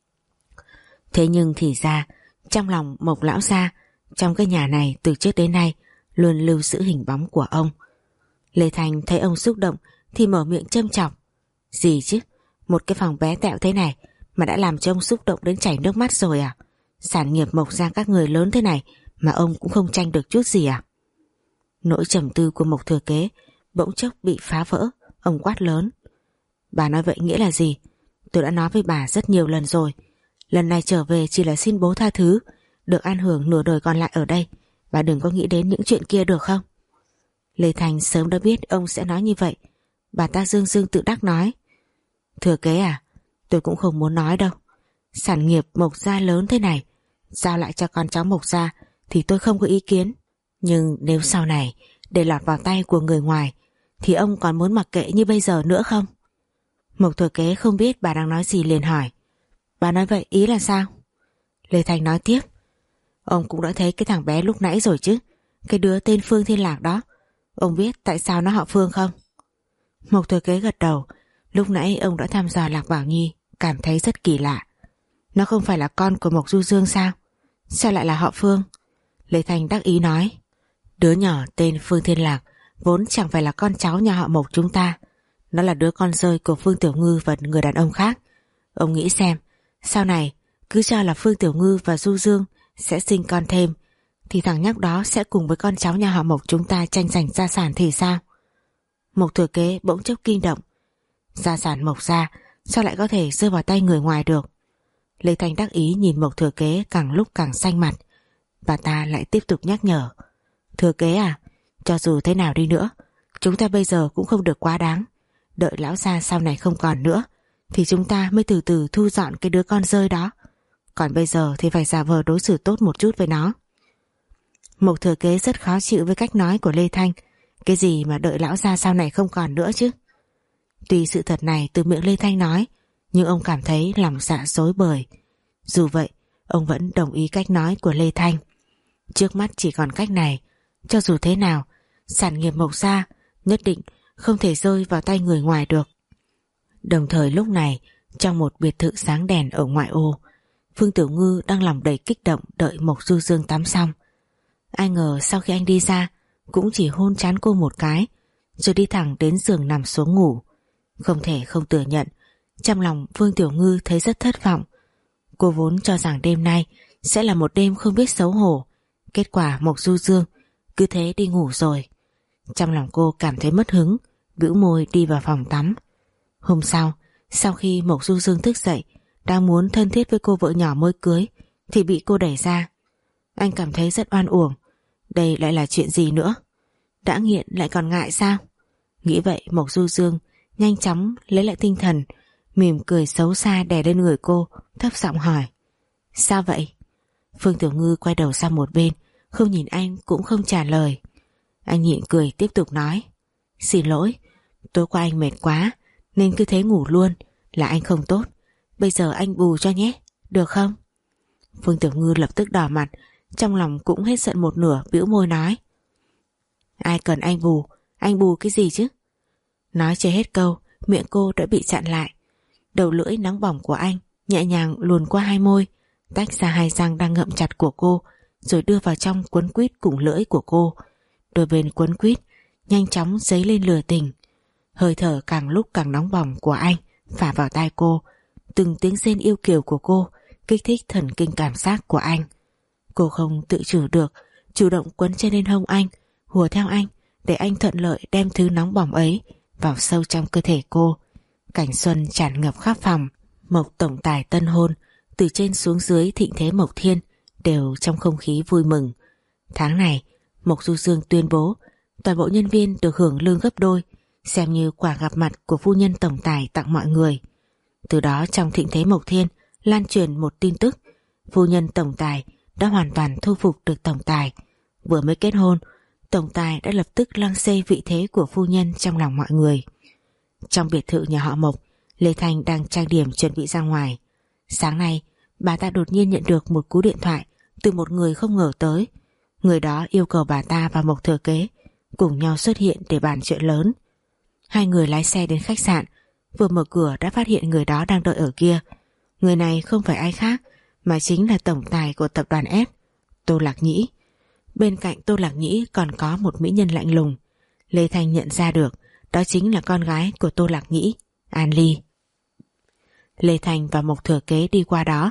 A: Thế nhưng thì ra trong lòng Mộc Lão Gia, trong cái nhà này từ trước đến nay luôn lưu giữ hình bóng của ông. Lê Thành thấy ông xúc động thì mở miệng châm chọc: "Gì chứ, một cái phòng bé tẹo thế này mà đã làm cho ông xúc động đến chảy nước mắt rồi à? Sản nghiệp Mộc gia các người lớn thế này mà ông cũng không tranh được chút gì à? Nỗi trầm tư của Mộc thừa kế bỗng chốc bị phá vỡ. Ông quát lớn: Bà nói vậy nghĩa là gì? Tôi đã nói với bà rất nhiều lần rồi, lần này trở về chỉ là xin bố tha thứ, được an hưởng nửa đời còn lại ở đây. Bà đừng có nghĩ đến những chuyện kia được không? Lê Thanh sớm đã biết ông sẽ nói như vậy. Bà ta dương dương tự đắc nói: Thừa kế à, tôi cũng không muốn nói đâu. Sản nghiệp Mộc gia lớn thế này, giao lại cho con cháu Mộc gia thì tôi không có ý kiến. Nhưng nếu sau này để lọt vào tay của người ngoài thì ông còn muốn mặc kệ như bây giờ nữa không? Mộc thừa kế không biết bà đang nói gì liền hỏi: Bà nói vậy ý là sao? Lê Thanh nói tiếp: Ông cũng đã thấy cái thằng bé lúc nãy rồi chứ, cái đứa tên Phương Thiên Lạc đó. Ông biết tại sao nó họ Phương không? Mộc thừa kế gật đầu. Lúc nãy ông đã thăm dò Lạc Bảo Nhi, cảm thấy rất kỳ lạ. Nó không phải là con của Mộc Du Dương sao? Sao lại là họ Phương? Lê Thanh đắc ý nói: Đứa nhỏ tên Phương Thiên Lạc vốn chẳng phải là con cháu nhà họ Mộc chúng ta. Nó là đứa con rơi của Phương Tiểu Ngư và người đàn ông khác. Ông nghĩ xem, sau này cứ cho là Phương Tiểu Ngư và Du Dương sẽ sinh con thêm, thì thằng nhóc đó sẽ cùng với con cháu nhà họ Mộc chúng ta tranh giành gia sản thì sao? Mộc thừa kế bỗng chốc kinh động. Gia sản Mộc gia sao lại có thể rơi vào tay người ngoài được? Lê Thanh đắc ý nhìn Mộc thừa kế càng lúc càng xanh mặt. Bà ta lại tiếp tục nhắc nhở: Thừa kế à, cho dù thế nào đi nữa, chúng ta bây giờ cũng không được quá đáng. Đợi lão gia sau này không còn nữa thì chúng ta mới từ từ thu dọn cái đứa con rơi đó. Còn bây giờ thì phải giả vờ đối xử tốt một chút với nó. Mộc thừa kế rất khó chịu với cách nói của Lê Thanh. Cái gì mà đợi lão gia sau này không còn nữa chứ? Tuy sự thật này từ miệng Lê Thanh nói, nhưng ông cảm thấy lòng dạ rối bời. Dù vậy, ông vẫn đồng ý cách nói của Lê Thanh. Trước mắt chỉ còn cách này. Cho dù thế nào, sản nghiệp Mộc gia nhất định không thể rơi vào tay người ngoài được. Đồng thời lúc này, trong một biệt thự sáng đèn ở ngoại ô, Phương Tiểu Ngư đang lòng đầy kích động đợi Mộc Du Dương tắm xong. Ai ngờ sau khi anh đi ra, cũng chỉ hôn trán cô một cái, rồi đi thẳng đến giường nằm xuống ngủ. Không thể không thừa nhận, trong lòng Phương Tiểu Ngư thấy rất thất vọng. Cô vốn cho rằng đêm nay sẽ là một đêm không biết xấu hổ. Kết quả Mộc Du Dương cứ thế đi ngủ rồi. Trong lòng cô cảm thấy mất hứng, bĩu môi đi vào phòng tắm. Hôm sau, sau khi Mộc Du Dương thức dậy, đang muốn thân thiết với cô vợ nhỏ mới cưới, thì bị cô đẩy ra. Anh cảm thấy rất oan uổng. Đây lại là chuyện gì nữa? Đã nghiện lại còn ngại sao? Nghĩ vậy Mộc Du Dương nhanh chóng lấy lại tinh thần, mỉm cười xấu xa đè lên người cô, thấp giọng hỏi: Sao vậy? Phương Tiểu Ngư quay đầu sang một bên, không nhìn anh cũng không trả lời. Anh nhịn cười tiếp tục nói: Xin lỗi, tối qua anh mệt quá nên cứ thế ngủ luôn, là anh không tốt. Bây giờ anh bù cho nhé, được không? Phương Tiểu Ngư lập tức đỏ mặt, trong lòng cũng hết giận một nửa, bĩu môi nói: Ai cần anh bù, anh bù cái gì chứ? Nói chưa hết câu, miệng cô đã bị chặn lại. Đầu lưỡi nóng bỏng của anh nhẹ nhàng luồn qua hai môi, tách ra hai răng đang ngậm chặt của cô, rồi đưa vào trong quấn quýt cùng lưỡi của cô. Đôi bên quấn quýt nhanh chóng dấy lên lửa tình. Hơi thở càng lúc càng nóng bỏng của anh phả vào tai cô, từng tiếng rên yêu kiều của cô kích thích thần kinh cảm giác của anh. Cô không tự chủ được, chủ động quấn chân lên hông anh, hùa theo anh để anh thuận lợi đem thứ nóng bỏng ấy vào sâu trong cơ thể cô. Cảnh xuân tràn ngập khắp phòng. Mộc tổng tài tân hôn, từ trên xuống dưới thịnh thế Mộc Thiên đều trong không khí vui mừng. Tháng này Mộc Du Dương tuyên bố toàn bộ nhân viên được hưởng lương gấp đôi, xem như quà gặp mặt của phu nhân tổng tài tặng mọi người. Từ đó trong thịnh thế Mộc Thiên lan truyền một tin tức: phu nhân tổng tài đã hoàn toàn thu phục được tổng tài. Vừa mới kết hôn, tổng tài đã lập tức lăng xê vị thế của phu nhân trong lòng mọi người. Trong biệt thự nhà họ Mộc, Lê Thanh đang trang điểm chuẩn bị ra ngoài. Sáng nay, bà ta đột nhiên nhận được một cú điện thoại từ một người không ngờ tới. Người đó yêu cầu bà ta và Mộc thừa kế cùng nhau xuất hiện để bàn chuyện lớn. Hai người lái xe đến khách sạn, vừa mở cửa đã phát hiện người đó đang đợi ở kia. Người này không phải ai khác mà chính là tổng tài của tập đoàn S, Tô Lạc Nhĩ. Bên cạnh Tô Lạc Nhĩ còn có một mỹ nhân lạnh lùng. Lê Thanh nhận ra được đó chính là con gái của Tô Lạc Nhĩ, An Ly. Lê Thanh và Mộc thừa kế đi qua đó,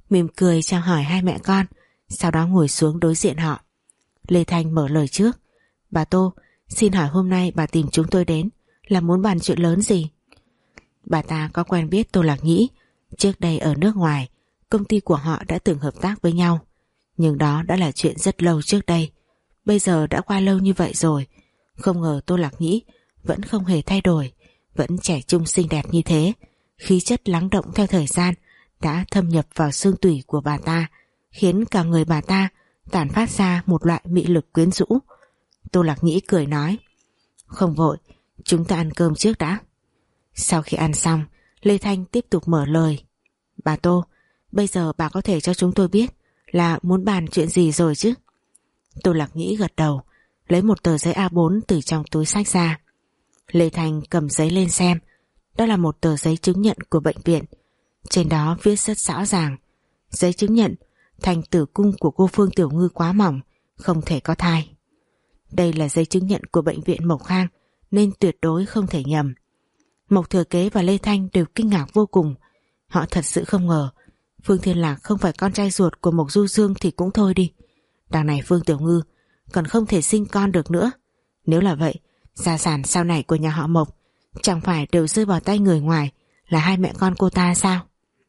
A: mỉm cười chào hỏi hai mẹ con, sau đó ngồi xuống đối diện họ. Lê Thanh mở lời trước. Bà Tô, xin hỏi hôm nay bà tìm chúng tôi đến là muốn bàn chuyện lớn gì? Bà ta có quen biết Tô Lạc Nhĩ. Trước đây ở nước ngoài, công ty của họ đã từng hợp tác với nhau. Nhưng đó đã là chuyện rất lâu trước đây. Bây giờ đã qua lâu như vậy rồi. Không ngờ Tô Lạc Nhĩ vẫn không hề thay đổi, vẫn trẻ trung xinh đẹp như thế. Khí chất lắng động theo thời gian đã thâm nhập vào xương tủy của bà ta, khiến cả người bà ta tản phát ra một loại mị lực quyến rũ. Tô Lạc Nhĩ cười nói, không vội, chúng ta ăn cơm trước đã. Sau khi ăn xong, Lê Thanh tiếp tục mở lời. Bà Tô, bây giờ bà có thể cho chúng tôi biết là muốn bàn chuyện gì rồi chứ? Tô Lạc Nhĩ gật đầu, lấy một tờ giấy A bốn từ trong túi xách ra. Lê Thanh cầm giấy lên xem. Đó là một tờ giấy chứng nhận của bệnh viện. Trên đó viết rất rõ ràng, giấy chứng nhận thành tử cung của cô Phương Tiểu Ngư quá mỏng, không thể có thai. Đây là giấy chứng nhận của bệnh viện Mộc Khang, nên tuyệt đối không thể nhầm. Mộc Thừa Kế và Lê Thanh đều kinh ngạc vô cùng. Họ thật sự không ngờ Phương Thiên Lạc không phải con trai ruột của Mộc Du Dương thì cũng thôi đi, đằng này Phương Tiểu Ngư còn không thể sinh con được nữa. Nếu là vậy, gia sản sau này của nhà họ Mộc chẳng phải đều rơi vào tay người ngoài là hai mẹ con cô ta sao?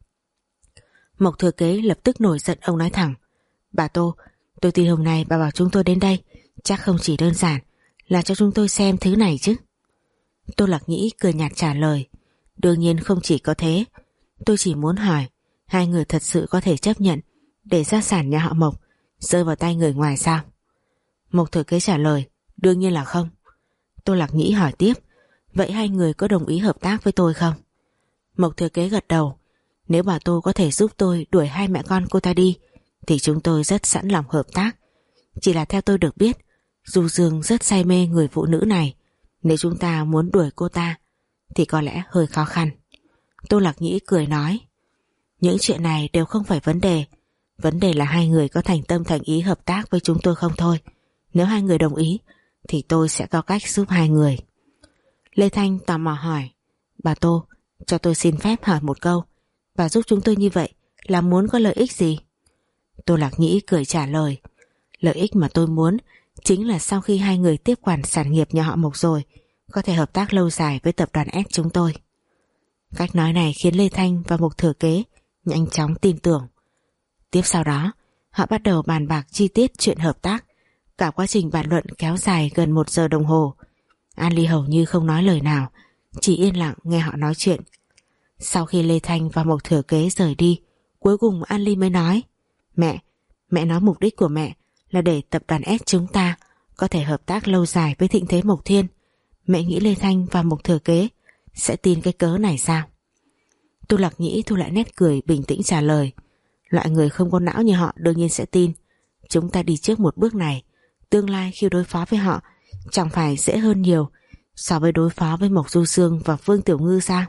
A: Mộc Thừa Kế lập tức nổi giận. Ông nói thẳng, bà Tô, tôi tin hôm nay bà bảo chúng tôi đến đây chắc không chỉ đơn giản là cho chúng tôi xem thứ này chứ? Tô Lạc Nhĩ cười nhạt trả lời, đương nhiên không chỉ có thế. Tôi chỉ muốn hỏi, hai người thật sự có thể chấp nhận để gia sản nhà họ Mộc rơi vào tay người ngoài sao? Mộc Thừa Kế trả lời, đương nhiên là không. Tô Lạc Nhĩ hỏi tiếp, vậy hai người có đồng ý hợp tác với tôi không? Mộc Thừa Kế gật đầu, nếu bà Tô có thể giúp tôi đuổi hai mẹ con cô ta đi thì chúng tôi rất sẵn lòng hợp tác. Chỉ là theo tôi được biết, Du Dương rất say mê người phụ nữ này. Nếu chúng ta muốn đuổi cô ta thì có lẽ hơi khó khăn. Tô Lạc Nhĩ cười nói, những chuyện này đều không phải vấn đề. Vấn đề là hai người có thành tâm thành ý hợp tác với chúng tôi không thôi. Nếu hai người đồng ý thì tôi sẽ có cách giúp hai người. Lê Thanh tò mò hỏi, bà Tô, cho tôi xin phép hỏi một câu, bà giúp chúng tôi như vậy là muốn có lợi ích gì? Tô Lạc Nhĩ cười trả lời, lợi ích mà tôi muốn chính là sau khi hai người tiếp quản sản nghiệp nhà họ Mộc rồi, có thể hợp tác lâu dài với tập đoàn S chúng tôi. Cách nói này khiến Lê Thanh và Mộc Thừa Kế nhanh chóng tin tưởng. Tiếp sau đó, họ bắt đầu bàn bạc chi tiết chuyện hợp tác. Cả quá trình bàn luận kéo dài gần một giờ đồng hồ. An Ly hầu như không nói lời nào, chỉ yên lặng nghe họ nói chuyện. Sau khi Lê Thanh và Mộc Thừa Kế rời đi, cuối cùng An Ly mới nói, Mẹ, mẹ nói mục đích của mẹ là để tập đoàn S chúng ta có thể hợp tác lâu dài với thịnh thế Mộc Thiên. Mẹ nghĩ Lê Thanh và Mộc Thừa Kế sẽ tin cái cớ này sao? Tô Lạc Nhĩ thu lại nét cười bình tĩnh trả lời, loại người không có não như họ đương nhiên sẽ tin. Chúng ta đi trước một bước này, tương lai khi đối phó với họ chẳng phải dễ hơn nhiều so với đối phó với Mộc Du Dương và Phương Tiểu Ngư sao?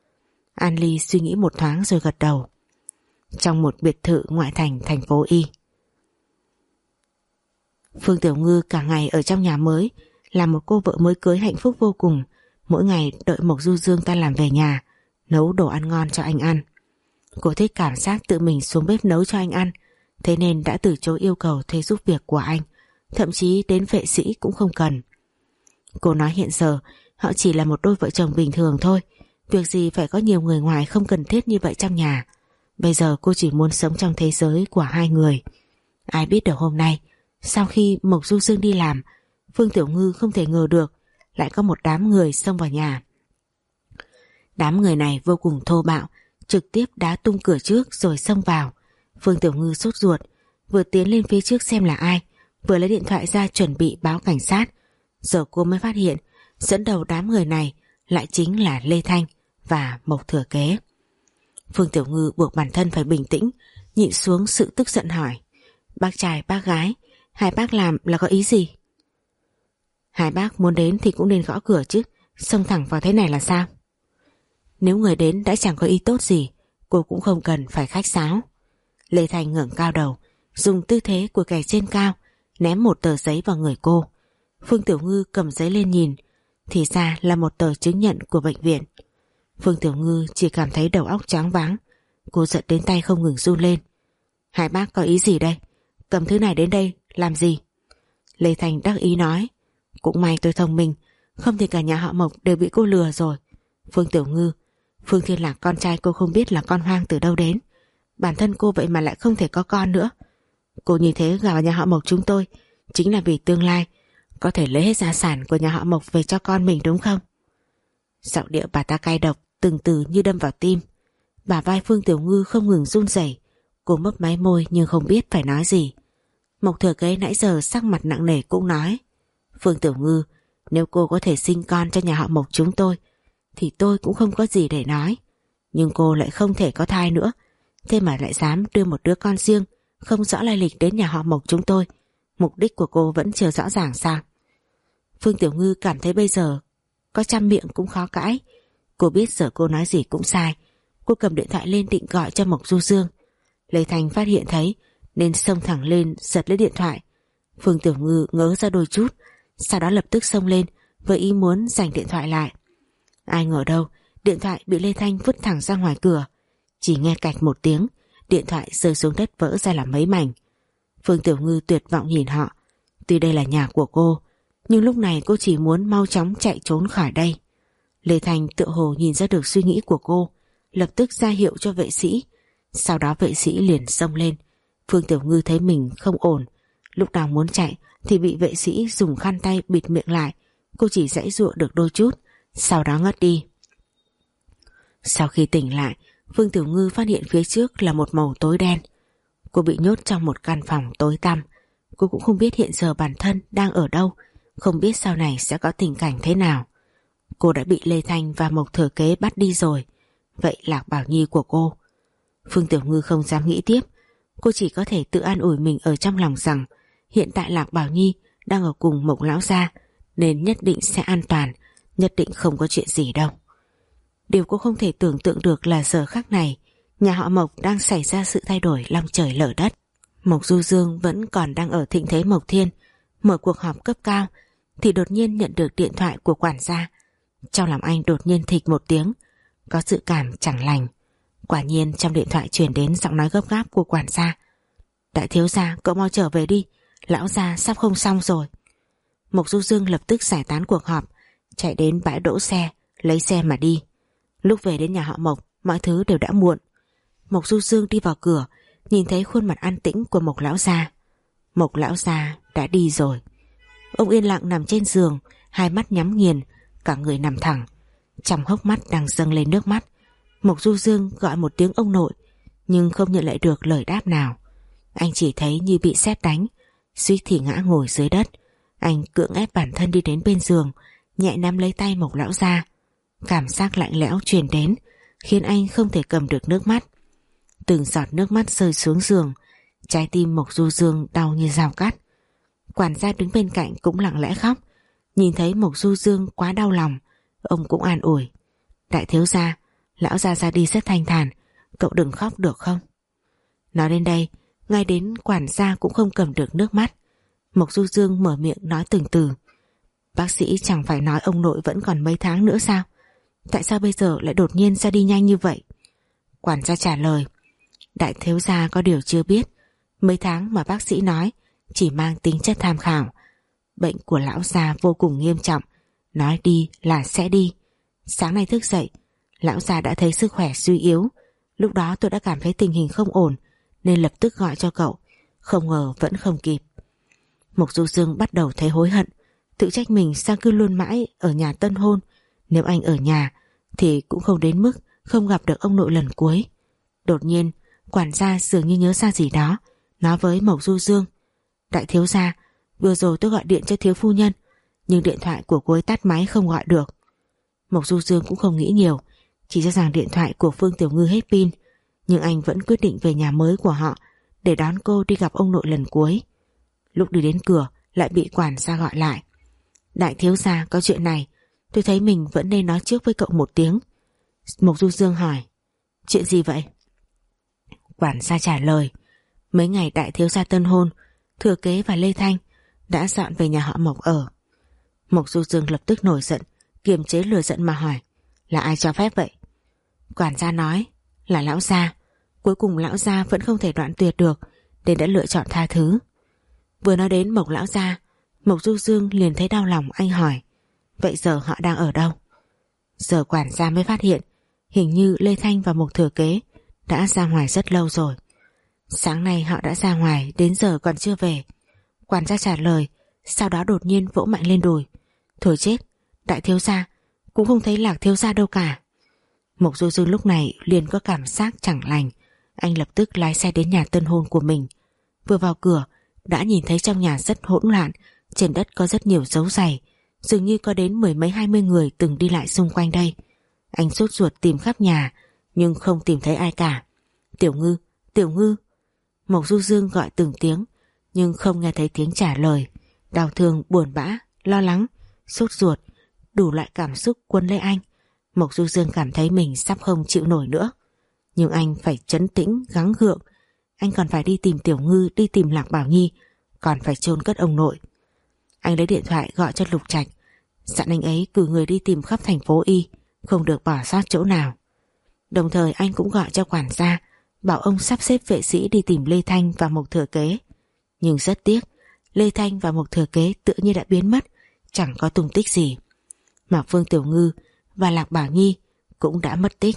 A: An Ly suy nghĩ một thoáng rồi gật đầu. Trong một biệt thự ngoại thành thành phố Y, Phương Tiểu Ngư cả ngày ở trong nhà mới, là một cô vợ mới cưới hạnh phúc vô cùng. Mỗi ngày đợi Mộc Du Dương ta làm về nhà, nấu đồ ăn ngon cho anh ăn. Cô thích cảm giác tự mình xuống bếp nấu cho anh ăn, thế nên đã từ chối yêu cầu thuê giúp việc của anh, thậm chí đến vệ sĩ cũng không cần. Cô nói hiện giờ họ chỉ là một đôi vợ chồng bình thường thôi, việc gì phải có nhiều người ngoài không cần thiết như vậy trong nhà. Bây giờ cô chỉ muốn sống trong thế giới của hai người. Ai biết được hôm nay, sau khi Mộc Du Dương đi làm, Phương Tiểu Ngư không thể ngờ được lại có một đám người xông vào nhà. Đám người này vô cùng thô bạo, trực tiếp đá tung cửa trước rồi xông vào. Phương Tiểu Ngư sốt ruột, vừa tiến lên phía trước xem là ai, vừa lấy điện thoại ra chuẩn bị báo cảnh sát. Giờ cô mới phát hiện dẫn đầu đám người này lại chính là Lê Thanh và Mộc Thừa Kế. Phương Tiểu Ngư buộc bản thân phải bình tĩnh, nhịn xuống sự tức giận hỏi, bác trai bác gái, hai bác làm là có ý gì? Hai bác muốn đến thì cũng nên gõ cửa chứ, xông thẳng vào thế này là sao? Nếu người đến đã chẳng có ý tốt gì, cô cũng không cần phải khách sáo. Lê Thanh ngẩng cao đầu, dùng tư thế của kẻ trên cao ném một tờ giấy vào người cô. Phương Tiểu Ngư cầm giấy lên nhìn, thì ra là một tờ chứng nhận của bệnh viện. Phương Tiểu Ngư chỉ cảm thấy đầu óc choáng váng, cô giận đến tay không ngừng run lên. Hai bác có ý gì đây? Cầm thứ này đến đây làm gì? Lê Thanh đắc ý nói. Cũng may tôi thông minh, không thì cả nhà họ Mộc đều bị cô lừa rồi. Phương Tiểu Ngư, Phương Thiên Lạc con trai cô không biết là con hoang từ đâu đến. Bản thân cô vậy mà lại không thể có con nữa. Cô như thế gả vào nhà họ Mộc chúng tôi chính là vì tương lai có thể lấy hết gia sản của nhà họ Mộc về cho con mình đúng không? Giọng điệu bà ta cay độc, từng từ như đâm vào tim. Bả vai Phương Tiểu Ngư không ngừng run rẩy. Cô mấp máy môi nhưng không biết phải nói gì. Mộc Thừa Kế nãy giờ sắc mặt nặng nề cũng nói. Phương Tiểu Ngư, nếu cô có thể sinh con cho nhà họ Mộc chúng tôi thì tôi cũng không có gì để nói. Nhưng cô lại không thể có thai nữa, thế mà lại dám đưa một đứa con riêng không rõ lai lịch đến nhà họ Mộc chúng tôi. Mục đích của cô vẫn chưa rõ ràng sao? Phương Tiểu Ngư cảm thấy bây giờ có trăm miệng cũng khó cãi. Cô biết giờ cô nói gì cũng sai. Cô cầm điện thoại lên định gọi cho Mộc Du Dương. Lê Thành phát hiện thấy nên xông thẳng lên giật lấy điện thoại. Phương Tiểu Ngư ngớ ra đôi chút, sau đó lập tức xông lên với ý muốn giành điện thoại lại. Ai ngờ đâu điện thoại bị Lê Thanh vứt thẳng ra ngoài cửa. Chỉ nghe cạch một tiếng, điện thoại rơi xuống đất vỡ ra làm mấy mảnh. Phương Tiểu Ngư tuyệt vọng nhìn họ. Tuy đây là nhà của cô, nhưng lúc này cô chỉ muốn mau chóng chạy trốn khỏi đây. Lê Thanh tựa hồ nhìn ra được suy nghĩ của cô, lập tức ra hiệu cho vệ sĩ. Sau đó vệ sĩ liền xông lên. Phương Tiểu Ngư thấy mình không ổn, lúc nào muốn chạy thì bị vệ sĩ dùng khăn tay bịt miệng lại. Cô chỉ giãy giụa được đôi chút, sau đó ngất đi. Sau khi tỉnh lại, Phương Tiểu Ngư phát hiện phía trước là một màu tối đen. Cô bị nhốt trong một căn phòng tối tăm. Cô cũng không biết hiện giờ bản thân đang ở đâu, không biết sau này sẽ có tình cảnh thế nào. Cô đã bị Lê Thanh và Mộc Thừa Kế bắt đi rồi. Vậy Lạc Bảo Nhi của cô? Phương Tiểu Ngư không dám nghĩ tiếp. Cô chỉ có thể tự an ủi mình ở trong lòng rằng hiện tại Lạc Bảo Nhi đang ở cùng Mộc lão gia, nên nhất định sẽ an toàn, nhất định không có chuyện gì đâu. Điều cô không thể tưởng tượng được là giờ khắc này nhà họ Mộc đang xảy ra sự thay đổi long trời lở đất. Mộc Du Dương vẫn còn đang ở thịnh thế Mộc Thiên mở cuộc họp cấp cao thì đột nhiên nhận được điện thoại của quản gia. Trong lòng anh đột nhiên thịch một tiếng, có dự cảm chẳng lành. Quả nhiên trong điện thoại truyền đến giọng nói gấp gáp của quản gia. Đại thiếu gia, cậu mau trở về đi, lão gia sắp không xong rồi. Mộc Du Dương lập tức giải tán cuộc họp, chạy đến bãi đỗ xe, lấy xe mà đi. Lúc về đến nhà họ Mộc, mọi thứ đều đã muộn. Mộc Du Dương đi vào cửa, nhìn thấy khuôn mặt an tĩnh của Mộc lão gia. Mộc lão gia đã đi rồi. Ông yên lặng nằm trên giường, hai mắt nhắm nghiền, cả người nằm thẳng. Trong hốc mắt đang dâng lên nước mắt. Mộc Du Dương gọi một tiếng ông nội, nhưng không nhận lại được lời đáp nào. Anh chỉ thấy như bị sét đánh, suýt thì ngã ngồi dưới đất. Anh cưỡng ép bản thân đi đến bên giường, nhẹ nắm lấy tay Mộc lão gia. Cảm giác lạnh lẽo truyền đến, khiến anh không thể cầm được nước mắt. Từng giọt nước mắt rơi xuống giường, trái tim Mộc Du Dương đau như dao cắt. Quản gia đứng bên cạnh cũng lặng lẽ khóc. Nhìn thấy Mộc Du Dương quá đau lòng, ông cũng an ủi. Đại thiếu gia, lão gia ra đi rất thanh thản, cậu đừng khóc được không? Nói đến đây, ngay đến quản gia cũng không cầm được nước mắt. Mộc Du Dương mở miệng nói từng từ. Bác sĩ chẳng phải nói ông nội vẫn còn mấy tháng nữa sao? Tại sao bây giờ lại đột nhiên ra đi nhanh như vậy? Quản gia trả lời. Đại thiếu gia có điều chưa biết, mấy tháng mà bác sĩ nói chỉ mang tính chất tham khảo. Bệnh của lão già vô cùng nghiêm trọng, nói đi là sẽ đi. Sáng nay thức dậy, lão già đã thấy sức khỏe suy yếu. Lúc đó tôi đã cảm thấy tình hình không ổn, nên lập tức gọi cho cậu. Không ngờ vẫn không kịp. Mộc Du Dương bắt đầu thấy hối hận, tự trách mình sao cứ luôn mãi ở nhà tân hôn. Nếu anh ở nhà thì cũng không đến mức không gặp được ông nội lần cuối. Đột nhiên quản gia dường như nhớ ra gì đó, nói với Mộc Du Dương. Đại thiếu gia, vừa rồi tôi gọi điện cho thiếu phu nhân, nhưng điện thoại của cô ấy tắt máy không gọi được. Mộc Du Dương cũng không nghĩ nhiều, chỉ cho rằng điện thoại của Phương Tiểu Ngư hết pin. Nhưng anh vẫn quyết định về nhà mới của họ để đón cô đi gặp ông nội lần cuối. Lúc đi đến cửa lại bị quản gia gọi lại. Đại thiếu gia, có chuyện này, tôi thấy mình vẫn nên nói trước với cậu một tiếng. Mộc Du Dương hỏi. Chuyện gì vậy? Quản gia trả lời. Mấy ngày đại thiếu gia tân hôn, Thừa Kế và Lê Thanh đã dọn về nhà họ Mộc ở. Mộc Du Dương lập tức nổi giận, kiềm chế lửa giận mà hỏi. Là ai cho phép vậy? Quản gia nói. Là lão gia. Cuối cùng lão gia vẫn không thể đoạn tuyệt được, nên đã lựa chọn tha thứ. Vừa nói đến Mộc lão gia, Mộc Du Dương liền thấy đau lòng. Anh hỏi: vậy giờ họ đang ở đâu? Giờ quản gia mới phát hiện hình như Lê Thanh và Mộc Thừa Kế đã ra ngoài rất lâu rồi. Sáng nay họ đã ra ngoài, đến giờ còn chưa về. Quản gia trả lời, sau đó đột nhiên vỗ mạnh lên đùi: thôi chết, đại thiếu gia, cũng không thấy Lạc thiếu gia đâu cả. Mộc Du Dương lúc này liền có cảm giác chẳng lành. Anh lập tức lái xe đến nhà tân hôn của mình. Vừa vào cửa đã nhìn thấy trong nhà rất hỗn loạn, trên đất có rất nhiều dấu giày, dường như có đến mười mấy hai mươi người từng đi lại xung quanh đây. Anh sốt ruột tìm khắp nhà nhưng không tìm thấy ai cả. Tiểu Ngư, Tiểu Ngư. Mộc Du Dương gọi từng tiếng nhưng không nghe thấy tiếng trả lời. Đau thương, buồn bã, lo lắng, sốt ruột, đủ loại cảm xúc cuốn lấy anh. Mộc Du Dương cảm thấy mình sắp không chịu nổi nữa. Nhưng anh phải trấn tĩnh, gắng gượng. Anh còn phải đi tìm Tiểu Ngư, đi tìm Lạc Bảo Nhi, còn phải chôn cất ông nội. Anh lấy điện thoại gọi cho Lục Trạch, dặn anh ấy cử người đi tìm khắp thành phố Y, không được bỏ sót chỗ nào. Đồng thời anh cũng gọi cho quản gia, bảo ông sắp xếp vệ sĩ đi tìm Lê Thanh và Mộc Thừa Kế. Nhưng rất tiếc, Lê Thanh và Mộc Thừa Kế tự nhiên đã biến mất, chẳng có tung tích gì. Mà Phương Tiểu Ngư và Lạc Bảo Nhi cũng đã mất tích.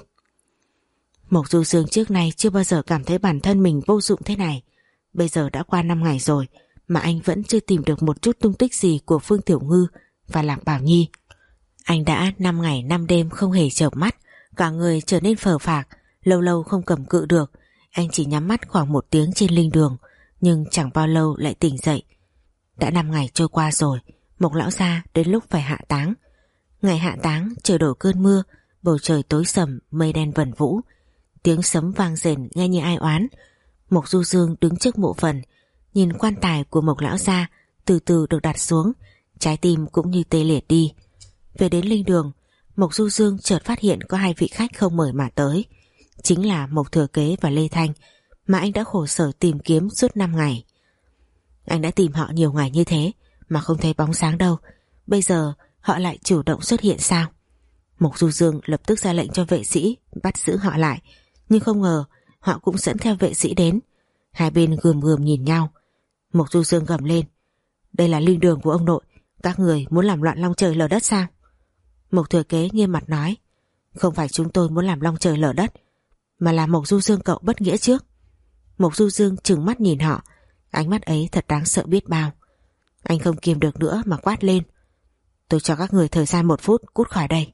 A: Mộc Du Dương trước nay chưa bao giờ cảm thấy bản thân mình vô dụng thế này. Bây giờ đã qua năm ngày rồi mà anh vẫn chưa tìm được một chút tung tích gì của Phương Tiểu Ngư và Lạc Bảo Nhi. Anh đã năm ngày năm đêm không hề chợp mắt, cả người trở nên phờ phạc, lâu lâu không cầm cự được. Anh chỉ nhắm mắt khoảng một tiếng trên linh đường, nhưng chẳng bao lâu lại tỉnh dậy. Đã năm ngày trôi qua rồi, Mộc lão gia đến lúc phải hạ táng. Ngày hạ táng trời đổ cơn mưa, bầu trời tối sầm, mây đen vẩn vũ, tiếng sấm vang rền nghe như ai oán. Mộc Du Dương đứng trước mộ phần, nhìn quan tài của Mộc lão gia từ từ được đặt xuống, trái tim cũng như tê liệt đi. Về đến linh đường, Mộc Du Dương chợt phát hiện có hai vị khách không mời mà tới, chính là Mộc Thừa Kế và Lê Thanh mà anh đã khổ sở tìm kiếm suốt năm ngày. Anh đã tìm họ nhiều ngày như thế mà không thấy bóng sáng đâu, bây giờ họ lại chủ động xuất hiện sao? Mộc Du Dương lập tức ra lệnh cho vệ sĩ bắt giữ họ lại, nhưng không ngờ họ cũng dẫn theo vệ sĩ đến. Hai bên gườm gườm nhìn nhau. Mộc Du Dương gầm lên: đây là linh đường của ông nội, các người muốn làm loạn long trời lở đất sao? Mộc Thừa Kế nghiêm mặt nói: không phải chúng tôi muốn làm long trời lở đất, mà là Mộc Du Dương cậu bất nghĩa trước. Mộc Du Dương trừng mắt nhìn họ, ánh mắt ấy thật đáng sợ biết bao. Anh không kiềm được nữa mà quát lên: tôi cho các người thời gian một phút cút khỏi đây.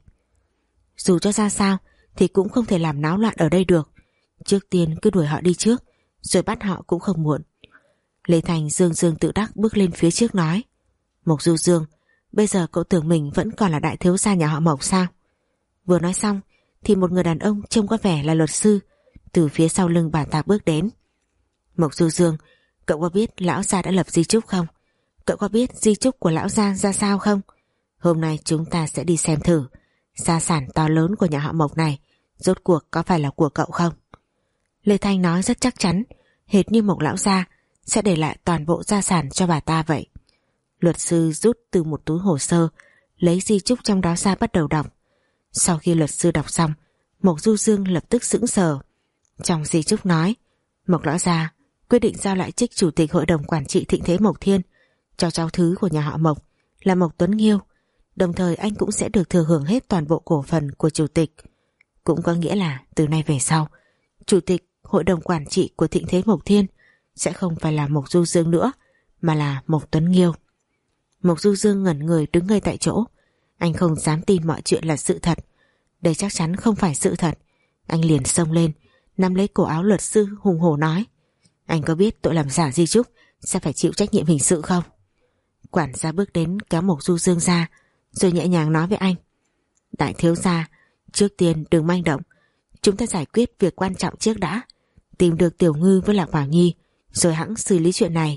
A: Dù cho ra sao thì cũng không thể làm náo loạn ở đây được. Trước tiên cứ đuổi họ đi trước, rồi bắt họ cũng không muộn. Lê Thành dương dương tự đắc bước lên phía trước nói: Mộc Du Dương, bây giờ cậu tưởng mình vẫn còn là đại thiếu gia nhà họ Mộc sao? Vừa nói xong thì một người đàn ông trông có vẻ là luật sư từ phía sau lưng bà ta bước đến. Mộc Du Dương, cậu có biết lão gia đã lập di chúc không? Cậu có biết di chúc của lão gia ra sao không? Hôm nay chúng ta sẽ đi xem thử gia sản to lớn của nhà họ Mộc này rốt cuộc có phải là của cậu không? Lê Thanh nói rất chắc chắn, hệt như Mộc lão gia sẽ để lại toàn bộ gia sản cho bà ta vậy. Luật sư rút từ một túi hồ sơ, lấy di chúc trong đó ra bắt đầu đọc. Sau khi luật sư đọc xong, Mộc Du Dương lập tức sững sờ. Trong di chúc nói, Mộc lão gia quyết định giao lại chức chủ tịch hội đồng quản trị Thịnh Thế Mộc Thiên cho cháu thứ của nhà họ Mộc là Mộc Tuấn Nghiêu. Đồng thời anh cũng sẽ được thừa hưởng hết toàn bộ cổ phần của chủ tịch. Cũng có nghĩa là từ nay về sau, chủ tịch hội đồng quản trị của Thịnh Thế Mộc Thiên sẽ không phải là Mộc Du Dương nữa, mà là Mộc Tuấn Nghiêu. Mộc Du Dương ngẩn người đứng ngay tại chỗ. Anh không dám tin mọi chuyện là sự thật. Đây chắc chắn không phải sự thật. Anh liền xông lên, nắm lấy cổ áo luật sư hùng hổ nói: anh có biết tội làm giả di chúc sẽ phải chịu trách nhiệm hình sự không? Quản gia bước đến kéo Mộc Du Dương ra, rồi nhẹ nhàng nói với anh: đại thiếu gia, trước tiên đừng manh động, chúng ta giải quyết việc quan trọng trước đã, tìm được Tiểu Ngư với Lạc Bảo Nhi rồi hẵng xử lý chuyện này.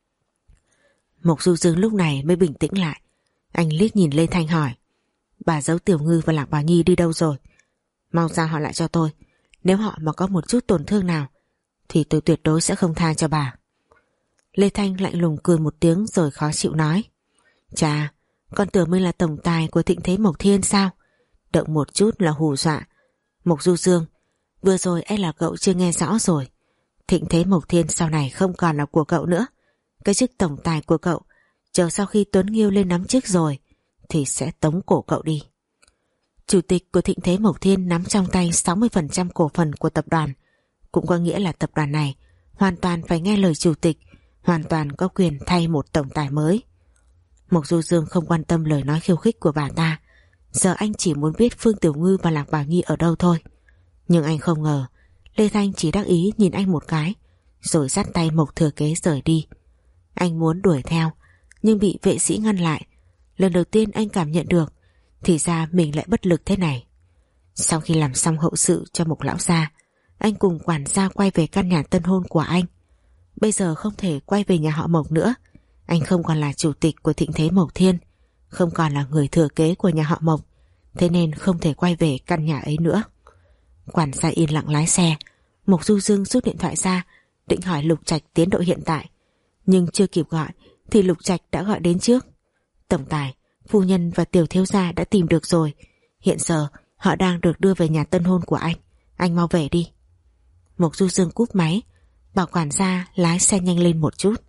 A: Mộc Du Dương lúc này mới bình tĩnh lại. Anh liếc nhìn Lê Thanh hỏi: bà giấu Tiểu Ngư và Lạc Bảo Nhi đi đâu rồi? Mau giao họ lại cho tôi, nếu họ mà có một chút tổn thương nào thì tôi tuyệt đối sẽ không tha cho bà. Lê Thanh lạnh lùng cười một tiếng rồi khó chịu nói: chà, con tưởng mình là tổng tài của Thịnh Thế Mộc Thiên sao? Động một chút là hù dọa. Mộc Du Dương, Vừa rồi e là cậu chưa nghe rõ rồi. Thịnh Thế Mộc Thiên sau này không còn là của cậu nữa. Cái chức tổng tài của cậu, chờ sau khi Tuấn Nghiêu lên nắm chức rồi thì sẽ tống cổ cậu đi. Chủ tịch của Thịnh Thế Mộc Thiên nắm trong tay sáu mươi phần trăm cổ phần của tập đoàn, cũng có nghĩa là tập đoàn này hoàn toàn phải nghe lời chủ tịch, hoàn toàn có quyền thay một tổng tài mới. Mộc Du Dương không quan tâm lời nói khiêu khích của bà ta. Giờ anh chỉ muốn biết Phương Tiểu Ngư và Lạc Bảo Nhi ở đâu thôi. Nhưng anh không ngờ Lê Thanh chỉ đắc ý nhìn anh một cái, rồi dắt tay Mộc Thừa Kế rời đi. Anh muốn đuổi theo, nhưng bị vệ sĩ ngăn lại. Lần đầu tiên anh cảm nhận được thì ra mình lại bất lực thế này. Sau khi làm xong hậu sự cho Mộc lão gia, anh cùng quản gia quay về căn nhà tân hôn của anh. Bây giờ không thể quay về nhà họ Mộc nữa. Anh không còn là chủ tịch của Thịnh Thế Mộc Thiên, không còn là người thừa kế của nhà họ Mộc, thế nên không thể quay về căn nhà ấy nữa. Quản gia yên lặng lái xe. Mộc Du Dương rút điện thoại ra, định hỏi Lục Trạch tiến độ hiện tại, nhưng chưa kịp gọi thì Lục Trạch đã gọi đến trước. Tổng tài, phu nhân và tiểu thiếu gia đã tìm được rồi. Hiện giờ họ đang được đưa về nhà tân hôn của anh. Anh mau về đi. Mộc Du Dương cúp máy, bảo quản gia lái xe nhanh lên một chút.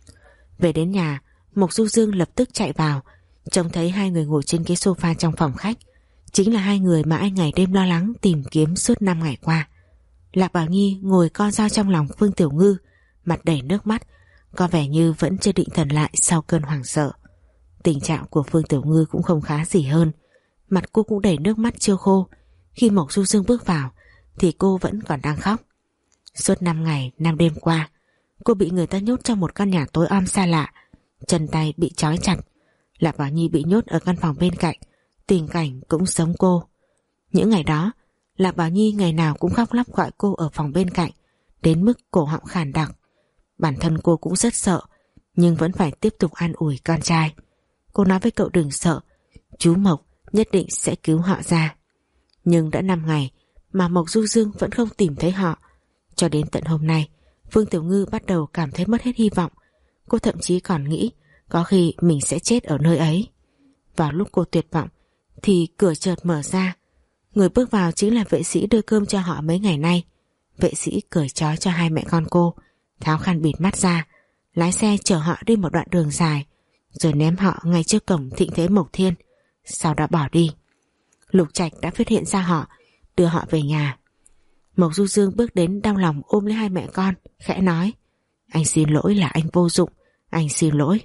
A: Về đến nhà, Mộc Du Dương lập tức chạy vào, trông thấy hai người ngồi trên ghế sofa trong phòng khách. Chính là hai người mà anh ngày đêm lo lắng tìm kiếm suốt năm ngày qua. Lạc Bảo Nhi ngồi co ro trong lòng Phương Tiểu Ngư, mặt đầy nước mắt, có vẻ như vẫn chưa định thần lại sau cơn hoảng sợ. Tình trạng của Phương Tiểu Ngư cũng không khá gì hơn, mặt cô cũng đầy nước mắt chưa khô. Khi Mộc Du Dương bước vào thì cô vẫn còn đang khóc. Suốt năm ngày năm đêm qua, cô bị người ta nhốt trong một căn nhà tối om xa lạ, chân tay bị trói chặt. Lạc Bảo Nhi bị nhốt ở căn phòng bên cạnh, tình cảnh cũng giống cô. Những ngày đó, Lạc Bảo Nhi ngày nào cũng khóc lóc gọi cô ở phòng bên cạnh, đến mức cổ họng khàn đặc. Bản thân cô cũng rất sợ, nhưng vẫn phải tiếp tục an ủi con trai. Cô nói với cậu đừng sợ, chú Mộc nhất định sẽ cứu họ ra. Nhưng đã năm ngày mà Mộc Du Dương vẫn không tìm thấy họ. Cho đến tận hôm nay, Phương Tiểu Ngư bắt đầu cảm thấy mất hết hy vọng. Cô thậm chí còn nghĩ có khi mình sẽ chết ở nơi ấy. Vào lúc cô tuyệt vọng thì cửa chợt mở ra. Người bước vào chính là vệ sĩ đưa cơm cho họ mấy ngày nay. Vệ sĩ cởi trói cho hai mẹ con cô, tháo khăn bịt mắt ra, lái xe chở họ đi một đoạn đường dài, rồi ném họ ngay trước cổng Thịnh Thế Mộc Thiên, sau đó bỏ đi. Lục Trạch đã phát hiện ra họ, đưa họ về nhà. Mộc Du Dương bước đến đau lòng ôm lấy hai mẹ con, khẽ nói: anh xin lỗi là anh vô dụng, anh xin lỗi.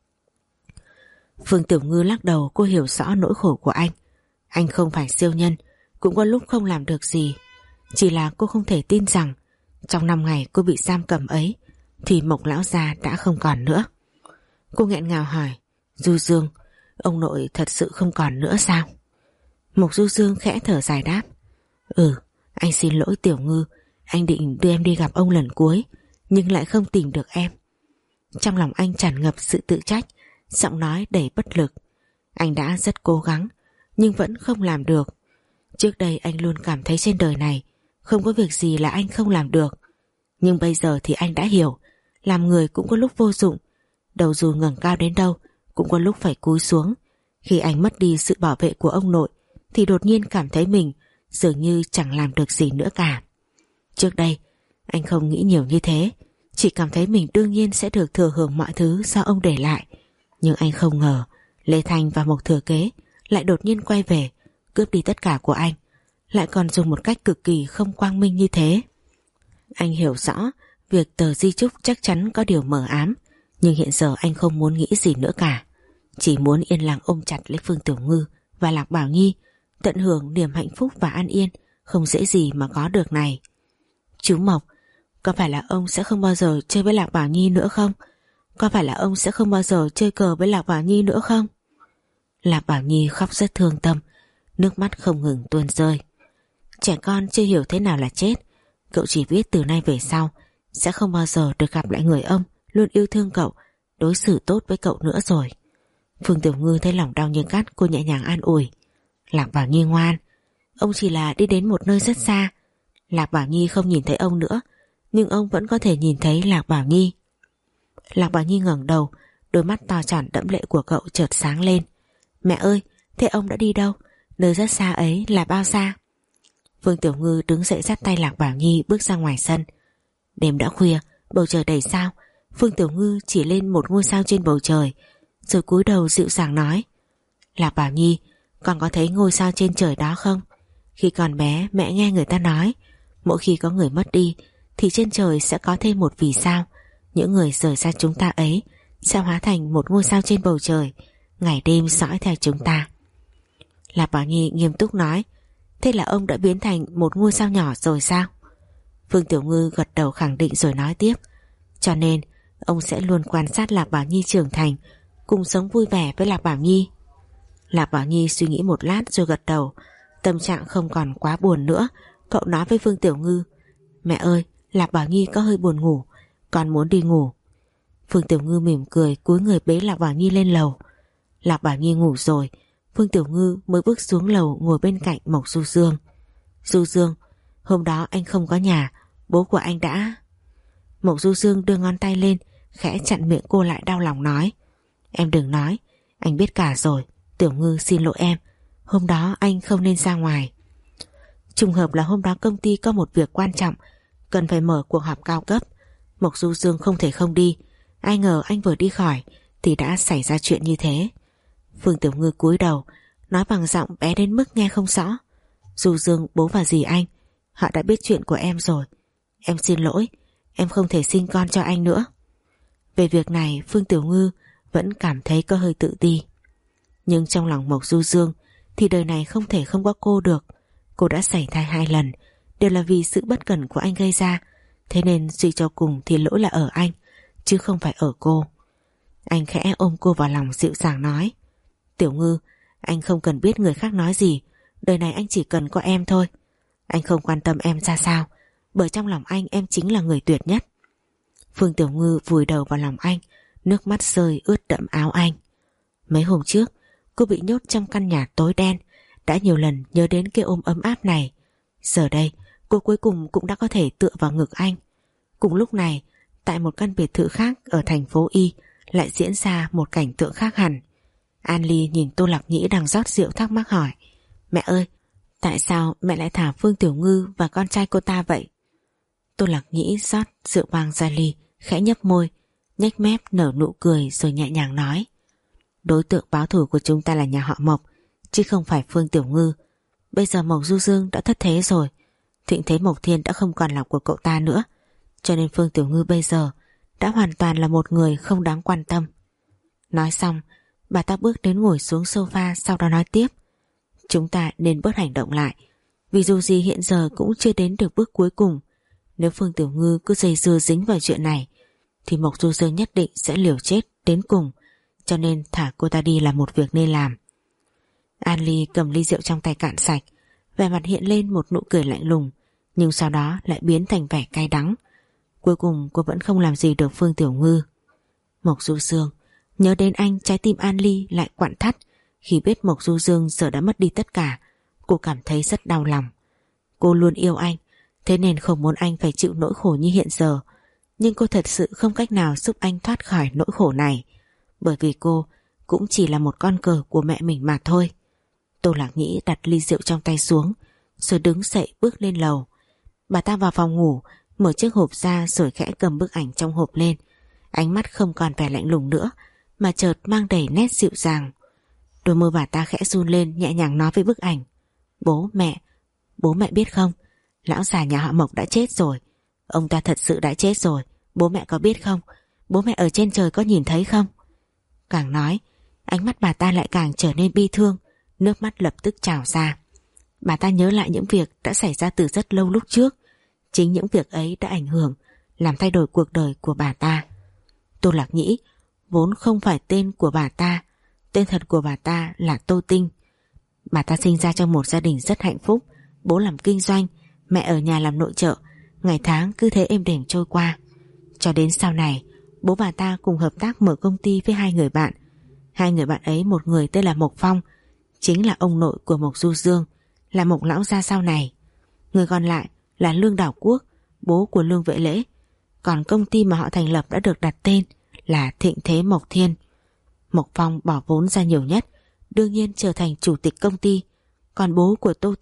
A: Phương Tiểu Ngư lắc đầu, cô hiểu rõ nỗi khổ của anh. Anh không phải siêu nhân, cũng có lúc không làm được gì. Chỉ là cô không thể tin rằng trong năm ngày cô bị giam cầm ấy thì Mộc lão gia đã không còn nữa. Cô nghẹn ngào hỏi: Du Dương, ông nội thật sự không còn nữa sao? Mộc Du Dương khẽ thở dài đáp: Ừ, anh xin lỗi Tiểu Ngư, anh định đưa em đi gặp ông lần cuối, nhưng lại không tìm được em. Trong lòng anh tràn ngập sự tự trách, giọng nói đầy bất lực. Anh đã rất cố gắng, nhưng vẫn không làm được. Trước đây anh luôn cảm thấy trên đời này không có việc gì là anh không làm được. Nhưng bây giờ thì anh đã hiểu, làm người cũng có lúc vô dụng, đầu dù ngẩng cao đến đâu cũng có lúc phải cúi xuống. Khi anh mất đi sự bảo vệ của ông nội thì đột nhiên cảm thấy mình dường như chẳng làm được gì nữa cả. Trước đây anh không nghĩ nhiều như thế, chỉ cảm thấy mình đương nhiên sẽ được thừa hưởng mọi thứ do ông để lại. Nhưng anh không ngờ Lê Thanh và Mộc Thừa Kế lại đột nhiên quay về, cướp đi tất cả của anh, lại còn dùng một cách cực kỳ không quang minh như thế. Anh hiểu rõ việc tờ di chúc chắc chắn có điều mờ ám, nhưng hiện giờ anh không muốn nghĩ gì nữa cả, chỉ muốn yên lặng ôm chặt lấy Phương Tiểu Ngư và Lạc Bảo Nhi, tận hưởng niềm hạnh phúc và an yên không dễ gì mà có được này. Chú Mộc, có phải là ông sẽ không bao giờ chơi với Lạc Bảo Nhi nữa không? Có phải là ông sẽ không bao giờ chơi cờ với Lạc Bảo Nhi nữa không? Lạc Bảo Nhi khóc rất thương tâm, nước mắt không ngừng tuôn rơi. Trẻ con chưa hiểu thế nào là chết, cậu chỉ biết từ nay về sau sẽ không bao giờ được gặp lại người ông luôn yêu thương cậu, đối xử tốt với cậu nữa rồi. Phương Tiểu Ngư thấy lòng đau như cắt, cô nhẹ nhàng an ủi: Lạc Bảo Nhi ngoan, ông chỉ là đi đến một nơi rất xa. Lạc Bảo Nhi không nhìn thấy ông nữa, nhưng ông vẫn có thể nhìn thấy Lạc Bảo Nhi. Lạc Bảo Nhi ngẩng đầu, đôi mắt to tròn đẫm lệ của cậu chợt sáng lên. Mẹ ơi, thế ông đã đi đâu? Nơi rất xa ấy là bao xa? Phương Tiểu Ngư đứng dậy dắt tay Lạc Bảo Nhi bước ra ngoài sân. Đêm đã khuya, bầu trời đầy sao. Phương Tiểu Ngư chỉ lên một ngôi sao trên bầu trời, rồi cúi đầu dịu dàng nói: Lạc Bảo Nhi, con có thấy ngôi sao trên trời đó không? Khi còn bé mẹ nghe người ta nói, mỗi khi có người mất đi thì trên trời sẽ có thêm một vì sao. Những người rời xa chúng ta ấy sẽ hóa thành một ngôi sao trên bầu trời, ngày đêm dõi theo chúng ta. Lạc Bảo Nhi nghiêm túc nói: Thế là ông đã biến thành một ngôi sao nhỏ rồi sao? Phương Tiểu Ngư gật đầu khẳng định rồi nói tiếp: Cho nên ông sẽ luôn quan sát Lạc Bảo Nhi trưởng thành, cùng sống vui vẻ với Lạc Bảo Nhi. Lạc Bảo Nhi suy nghĩ một lát rồi gật đầu. Tâm trạng không còn quá buồn nữa. Cậu nói với Phương Tiểu Ngư: Mẹ ơi, Lạc Bảo Nhi có hơi buồn ngủ, con muốn đi ngủ. Phương Tiểu Ngư mỉm cười cúi người bế Lạc Bảo Nhi lên lầu. Lạc Bảo Nhi ngủ rồi, Phương Tiểu Ngư mới bước xuống lầu ngồi bên cạnh Mộc Du Dương. Du Dương, hôm đó anh không có nhà, bố của anh đã... Mộc Du Dương đưa ngón tay lên khẽ chặn miệng cô lại, đau lòng nói: Em đừng nói, anh biết cả rồi. Tiểu Ngư xin lỗi em, hôm đó anh không nên ra ngoài. Trùng hợp là hôm đó công ty có một việc quan trọng, cần phải mở cuộc họp cao cấp. Mộc Du Dương không thể không đi. Ai ngờ anh vừa đi khỏi thì đã xảy ra chuyện như thế. Phương Tiểu Ngư cúi đầu nói bằng giọng bé đến mức nghe không rõ: Du Dương, bố và dì anh họ đã biết chuyện của em rồi. Em xin lỗi, em không thể sinh con cho anh nữa. Về việc này Phương Tiểu Ngư vẫn cảm thấy có hơi tự ti. Nhưng trong lòng Mộc Du Dương thì đời này không thể không có cô được. Cô đã sảy thai hai lần, đều là vì sự bất cẩn của anh gây ra. Thế nên suy cho cùng thì lỗi là ở anh, chứ không phải ở cô. Anh khẽ ôm cô vào lòng dịu dàng nói: Tiểu Ngư, anh không cần biết người khác nói gì, đời này anh chỉ cần có em thôi. Anh không quan tâm em ra sao, bởi trong lòng anh em chính là người tuyệt nhất. Phương Tiểu Ngư vùi đầu vào lòng anh, nước mắt rơi ướt đẫm áo anh. Mấy hôm trước cô bị nhốt trong căn nhà tối đen, đã nhiều lần nhớ đến cái ôm ấm áp này. Giờ đây cô cuối cùng cũng đã có thể tựa vào ngực anh. Cùng lúc này, tại một căn biệt thự khác ở thành phố Y lại diễn ra một cảnh tượng khác hẳn. An Ly nhìn Tô Lạc Nhĩ đang rót rượu thắc mắc hỏi: Mẹ ơi, tại sao mẹ lại thả Phương Tiểu Ngư và con trai cô ta vậy? Tô Lạc Nhĩ rót rượu vang ra ly, khẽ nhấp môi, nhếch mép nở nụ cười rồi nhẹ nhàng nói: Đối tượng báo thù của chúng ta là nhà họ Mộc, chứ không phải Phương Tiểu Ngư. Bây giờ Mộc Du Dương đã thất thế rồi, thịnh thế Mộc Thiên đã không còn là của cậu ta nữa, cho nên Phương Tiểu Ngư bây giờ đã hoàn toàn là một người không đáng quan tâm. Nói xong, bà ta bước đến ngồi xuống sofa, sau đó nói tiếp: Chúng ta nên bớt hành động lại, vì dù gì hiện giờ cũng chưa đến được bước cuối cùng. Nếu Phương Tiểu Ngư cứ dây dưa dính vào chuyện này thì Mộc Du Dương nhất định sẽ liều chết đến cùng, cho nên thả cô ta đi là một việc nên làm. An Ly cầm ly rượu trong tay cạn sạch, vẻ mặt hiện lên một nụ cười lạnh lùng, nhưng sau đó lại biến thành vẻ cay đắng. Cuối cùng cô vẫn không làm gì được Phương Tiểu Ngư. Mộc Du Dương, nhớ đến anh, trái tim An Ly lại quặn thắt. Khi biết Mộc Du Dương giờ đã mất đi tất cả, cô cảm thấy rất đau lòng. Cô luôn yêu anh, thế nên không muốn anh phải chịu nỗi khổ như hiện giờ. Nhưng cô thật sự không cách nào giúp anh thoát khỏi nỗi khổ này, bởi vì cô cũng chỉ là một con cờ của mẹ mình mà thôi. Tô Lạc Nhĩ đặt ly rượu trong tay xuống, rồi đứng dậy bước lên lầu. Bà ta vào phòng ngủ, mở chiếc hộp ra rồi khẽ cầm bức ảnh trong hộp lên. Ánh mắt không còn vẻ lạnh lùng nữa, mà chợt mang đầy nét dịu dàng. Đôi môi bà ta khẽ run lên, nhẹ nhàng nói với bức ảnh: Bố mẹ, bố mẹ biết không, lão già nhà họ Mộc đã chết rồi. Ông ta thật sự đã chết rồi, bố mẹ có biết không? Bố mẹ ở trên trời có nhìn thấy không? Càng nói, ánh mắt bà ta lại càng trở nên bi thương, nước mắt lập tức trào ra. Bà ta nhớ lại những việc đã xảy ra từ rất lâu lúc trước. Chính những việc ấy đã ảnh hưởng, làm thay đổi cuộc đời của bà ta. Tô Lạc Nhĩ vốn không phải tên của bà ta, tên thật của bà ta là Tô Tinh. Bà ta sinh ra trong một gia đình rất hạnh phúc, bố làm kinh doanh, mẹ ở nhà làm nội trợ, ngày tháng cứ thế êm đềm trôi qua. Cho đến sau này, bố bà ta cùng hợp tác mở công ty với hai người bạn. Hai người bạn ấy, một người tên là Mộc Phong, chính là ông nội của Mộc Du Dương, là Mộc lão gia sau này. Người còn lại là Lương Đảo Quốc, bố của Lương Vệ Lễ. Còn công ty mà họ thành lập đã được đặt tên là Thịnh Thế Mộc Thiên. Mộc Phong bỏ vốn ra nhiều nhất, đương nhiên trở thành chủ tịch công ty. Còn bố của Tô Tinh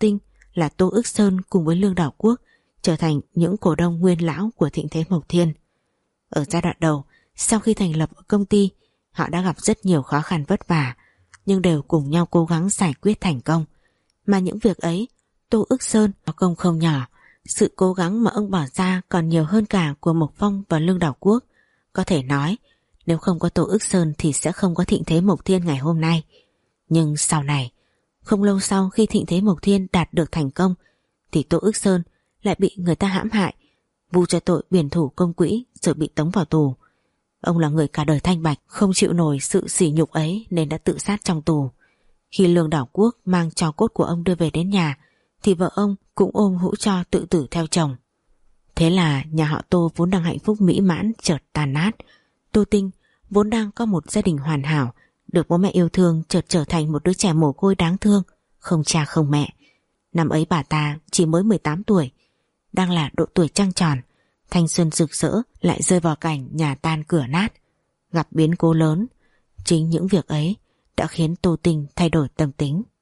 A: là Tô Ức Sơn cùng với Lương Đảo Quốc trở thành những cổ đông nguyên lão của Thịnh Thế Mộc Thiên. Ở giai đoạn đầu, sau khi thành lập công ty, họ đã gặp rất nhiều khó khăn vất vả, nhưng đều cùng nhau cố gắng giải quyết thành công. Mà những việc ấy, Tô Ức Sơn có công không nhỏ. Sự cố gắng mà ông bỏ ra còn nhiều hơn cả của Mộc Phong và Lương Đảo Quốc. Có thể nói, nếu không có Tô Ức Sơn thì sẽ không có Thịnh Thế Mộc Thiên ngày hôm nay. Nhưng sau này, không lâu sau khi Thịnh Thế Mộc Thiên đạt được thành công, thì Tô Ức Sơn lại bị người ta hãm hại, vu cho tội biển thủ công quỹ rồi bị tống vào tù. Ông là người cả đời thanh bạch, không chịu nổi sự sỉ nhục ấy nên đã tự sát trong tù. Khi Lương Đảo Quốc mang tro cốt của ông đưa về đến nhà, thì vợ ông cũng ôm hũ tro tự tử theo chồng. Thế là nhà họ Tô vốn đang hạnh phúc mỹ mãn chợt tan nát. Tô Tinh vốn đang có một gia đình hoàn hảo, được bố mẹ yêu thương, chợt trở thành một đứa trẻ mồ côi đáng thương, không cha không mẹ. Năm ấy bà ta chỉ mới mười tám tuổi, đang là độ tuổi trăng tròn, thanh xuân rực rỡ lại rơi vào cảnh nhà tan cửa nát. Gặp biến cố lớn, chính những việc ấy đã khiến Tô Tinh thay đổi tâm tính.